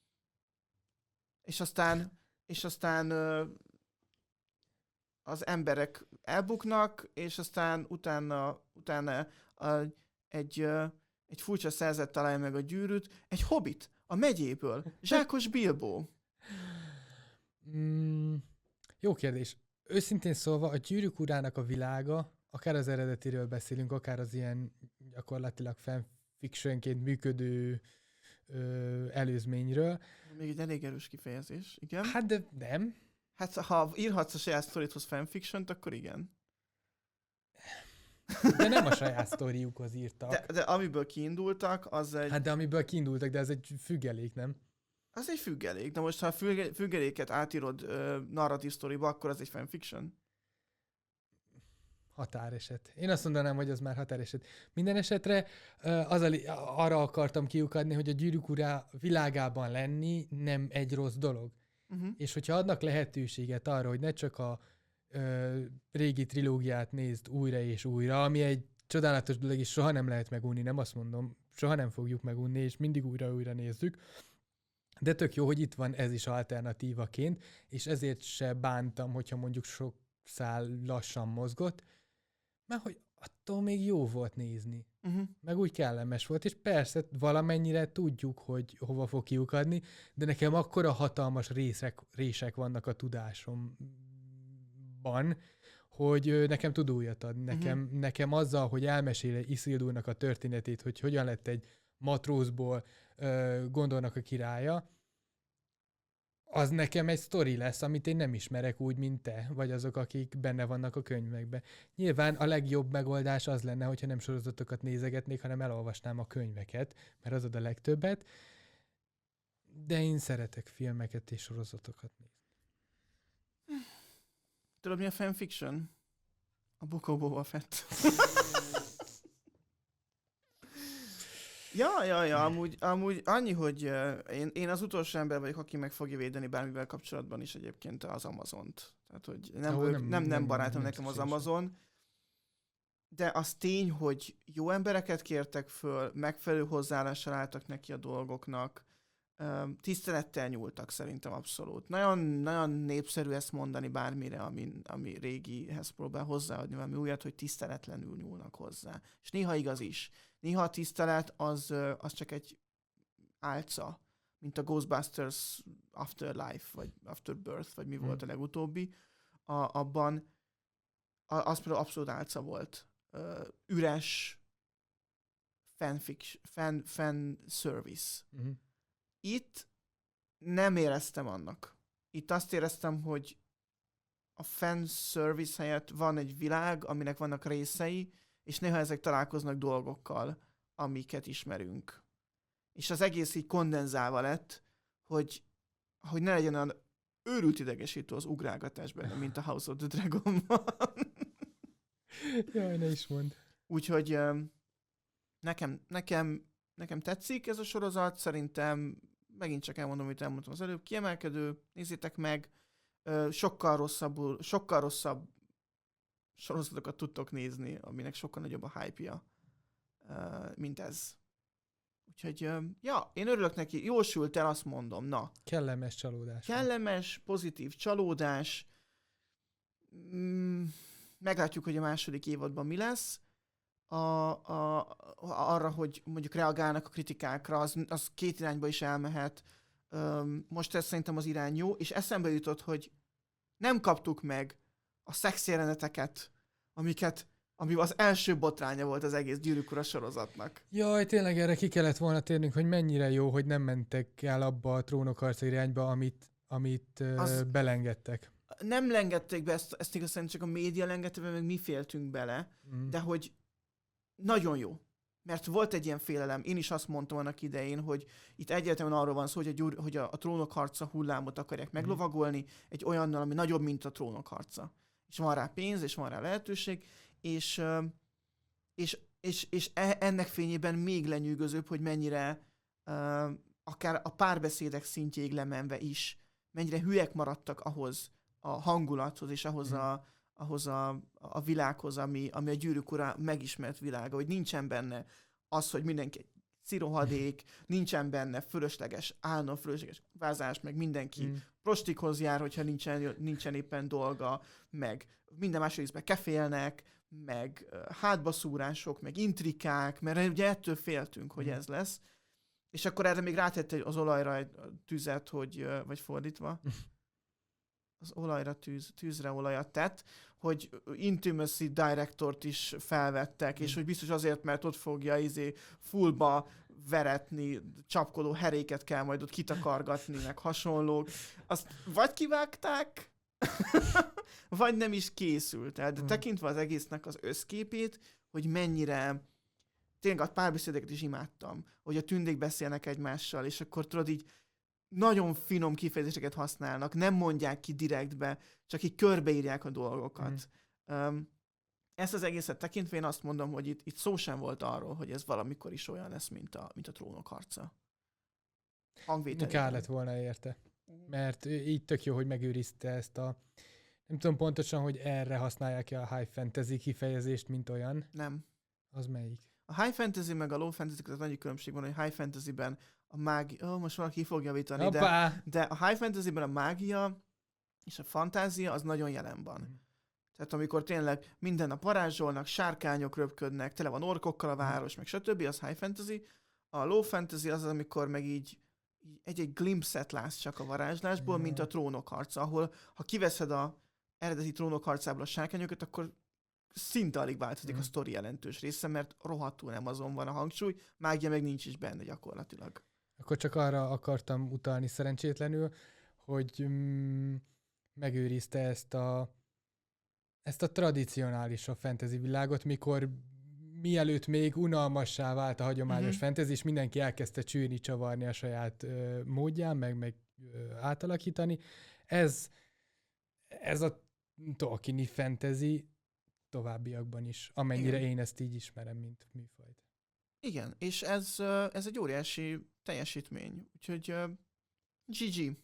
és aztán, és aztán az emberek elbuknak, és aztán utána, utána a, egy, egy furcsa szerzet találja meg a gyűrűt, egy hobbit a megyéből, Zsákos Bilbo. Mm, jó kérdés. Őszintén szólva, a Gyűrűk urának a világa, akár az eredetiről beszélünk, akár az ilyen gyakorlatilag fanfictionként működő ö, előzményről. Még egy elég erős kifejezés, igen. Hát de nem. Hát ha írhatsz a saját sztorithoz fanfiction-t, akkor igen. De nem a saját sztoriukhoz írtak. De, de amiből kiindultak, az egy... Hát de amiből kiindultak, de ez egy függelék, nem? Az egy függelék, de most ha a függeléket átírod uh, narratív sztoriba, akkor az egy fanfiction. Határeset. Én azt mondanám, hogy az már határeset. Minden esetre uh, az a, arra akartam kiukadni, hogy a Gyűrűk ura világában lenni nem egy rossz dolog. Uh-huh. És hogyha adnak lehetőséget arra, hogy ne csak a uh, régi trilógiát nézd újra és újra, ami egy csodálatos dolog, és soha nem lehet megunni, nem azt mondom, soha nem fogjuk megunni, és mindig újra-újra nézzük. De tök jó, hogy itt van ez is alternatívaként, és ezért se bántam, hogyha mondjuk sok szál lassan mozgott, mert hogy attól még jó volt nézni. Uh-huh. Meg úgy kellemes volt, és persze valamennyire tudjuk, hogy hova fog kiukadni, de nekem akkora hatalmas részek, rések vannak a tudásomban, hogy nekem tud újat adni. Nekem, uh-huh. nekem azzal, hogy elmesél Isildurnak a történetét, hogy hogyan lett egy matrózból uh, Gondornak a királya, az nekem egy sztori lesz, amit én nem ismerek úgy, mint te, vagy azok, akik benne vannak a könyvekben. Nyilván a legjobb megoldás az lenne, hogyha nem sorozatokat nézegetnék, hanem elolvasnám a könyveket, mert az ad a legtöbbet, de én szeretek filmeket és sorozatokat nézni. Tudod, mi a fanfiction? A Book of Boba Fett. Ja, ja, ja, amúgy, amúgy annyi, hogy uh, én, én az utolsó ember vagyok, aki meg fogja védeni bármivel kapcsolatban is egyébként az Amazont. Tehát, hogy nem, Ó, nem, nem, nem barátom nem nekem az Amazon. De az tény, hogy jó embereket kértek föl, megfelelő hozzáállással álltak neki a dolgoknak, tisztelettel nyúltak szerintem abszolút. Nagyon, nagyon népszerű ezt mondani bármire, ami, ami régihez próbál hozzáadni valami újat, hogy tiszteletlenül nyúlnak hozzá. És néha igaz is. Néha a tisztelet az, az csak egy álca, mint a Ghostbusters Afterlife, vagy Afterbirth, vagy mi hmm. volt a legutóbbi. A, abban a, az például abszolút álca volt. Uh, üres fanfiction, fan, fan service. Hmm. Itt nem éreztem annak. Itt azt éreztem, hogy a fan service helyett van egy világ, aminek vannak részei, és néha ezek találkoznak dolgokkal, amiket ismerünk. És az egész így kondenzálva lett, hogy, hogy ne legyen olyan őrült idegesítő az ugrálgatás benne, mint a House of the Dragon-ban. Jaj, ne is mondd. Úgyhogy nekem, nekem, nekem tetszik ez a sorozat, szerintem megint csak elmondom, amit elmondtam az előbb, kiemelkedő, nézzétek meg, sokkal rosszabbul, sokkal rosszabb sorozatokat tudtok nézni, aminek sokkal nagyobb a hype-ja, mint ez. Úgyhogy, ja, én örülök neki, jól sült el, azt mondom, na. Kellemes csalódás. Kellemes, pozitív csalódás. Mm, meglátjuk, hogy a második évadban mi lesz. A, a, arra, hogy mondjuk reagálnak a kritikákra, az, az két irányba is elmehet. Most ez szerintem az irány jó, és eszembe jutott, hogy nem kaptuk meg a szexjeleneteket, amiket ami az első botránya volt az egész Gyűrűk Ura sorozatnak. Jaj, tényleg erre ki kellett volna térnünk, hogy mennyire jó, hogy nem mentek el abba a trónokharca irányba, amit, amit az belengedtek. Nem lengették be, ezt, ezt igazán csak a média lengette be, meg mi féltünk bele, mm. de hogy nagyon jó. Mert volt egy ilyen félelem, én is azt mondtam annak idején, hogy itt egyértelműen arról van szó, hogy a, gyúr, hogy a, a trónokharca hullámot akarják mm. meglovagolni, egy olyannal, ami nagyobb, mint a trónokharca. És van rá pénz, és van rá lehetőség, és, és, és, és ennek fényében még lenyűgözőbb, hogy mennyire uh, akár a párbeszédek szintjéig lemenve is, mennyire hülyek maradtak ahhoz a hangulathoz, és ahhoz, mm. a, ahhoz a, a világhoz, ami, ami a Gyűrűk Ura megismert világa, hogy nincsen benne az, hogy mindenki szirohadék, nincsen benne fölösleges állam, fölösleges vázás, meg mindenki mm. prostikhoz jár, hogyha nincsen, nincsen éppen dolga, meg minden más részben kefélnek, meg hátbaszúrások, meg intrikák, mert ugye ettől féltünk, hogy mm. ez lesz. És akkor erre még rátette az olajra egy tüzet, hogy, vagy fordítva, az olajra tűz, tűzre olajat tett, hogy Intimacy Directort is felvettek, mm. és hogy biztos azért, mert ott fogja izé fullba veretni, csapkodó heréket kell majd ott kitakargatni, meg hasonlók. Azt vagy kivágták, vagy nem is készült el. De mm. tekintve az egésznek az összképét, hogy mennyire tényleg a párbeszédeket is imádtam, hogy a tündék beszélnek egymással, és akkor tudod így nagyon finom kifejezéseket használnak, nem mondják ki direktbe, csak így körbeírják a dolgokat. Mm. Um, ezt az egészet tekintve én azt mondom, hogy itt, itt szó sem volt arról, hogy ez valamikor is olyan lesz, mint a, mint a Trónok harca. Hangvételében. Kár lett volna érte. Mert így tök jó, hogy megőrizte ezt a... Nem tudom pontosan, hogy erre használják-e a high fantasy kifejezést, mint olyan. Nem. Az melyik? A high fantasy meg a low fantasy között annyi különbség van, hogy high fantasyben a mágia... Ó, oh, most valaki fog javítani, de, de a high fantasyben a mágia és a fantázia az nagyon jelen van. Mm. Tehát amikor tényleg minden nap varázsolnak, sárkányok röpködnek, tele van orkokkal a város, mm. meg stb., az high fantasy. A low fantasy az az, amikor meg így egy-egy glimpse-et látsz csak a varázslásból, mm. mint a Trónok harca, ahol ha kiveszed a eredeti Trónok harcából a sárkányokat, akkor szinte alig változik mm. a sztori jelentős része, mert rohadtul nem azon van a hangsúly, mágia meg nincs is benne gyakorlatilag. Akkor csak arra akartam utalni szerencsétlenül, hogy mm, megőrizte ezt a ezt a tradicionális a fantasy világot, mikor mielőtt még unalmassá vált a hagyományos mm-hmm. fantasy, és mindenki elkezdte csűrni, csavarni a saját ö, módján, meg, meg ö, átalakítani. Ez, ez a Tolkieni fantasy továbbiakban is, amennyire Igen. én ezt így ismerem, mint műfajt. Igen, és ez, ez egy óriási teljesítmény. Úgyhogy uh, gé gé.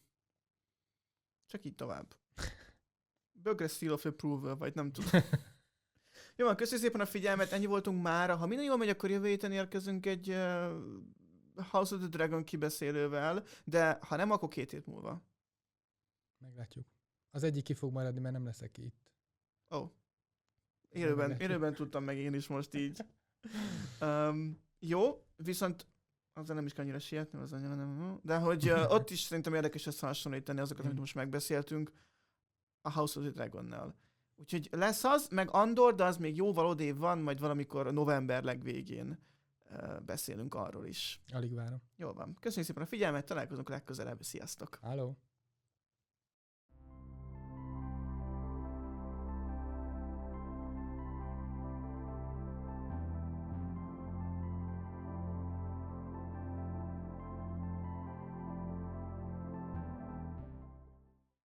Csak így tovább. Bögre seal of approval, vagy nem tudom. Jó van, köszönjük szépen a figyelmet, ennyi voltunk mára. Ha minden jól megy, akkor jövő héten érkezünk egy uh, House of the Dragon kibeszélővel, de ha nem, akkor két hét múlva. Meglátjuk. Az egyik ki fog maradni, mert nem leszek itt. Ó. Oh. Élőben, élőben tudtam meg én is most így. Um, jó, viszont azzal nem is kell annyira sietni, az annyira nem. De hogy uh, ott is szerintem érdekes összehasonlítani azokat, amit most megbeszéltünk a House of the Dragonnal. Úgyhogy lesz az, meg Andor, de az még jóval odébb van, majd valamikor november legvégén uh, beszélünk arról is. Alig várom. Jól van. Köszönjük szépen a figyelmet, találkozunk legközelebb. Sziasztok! Halló!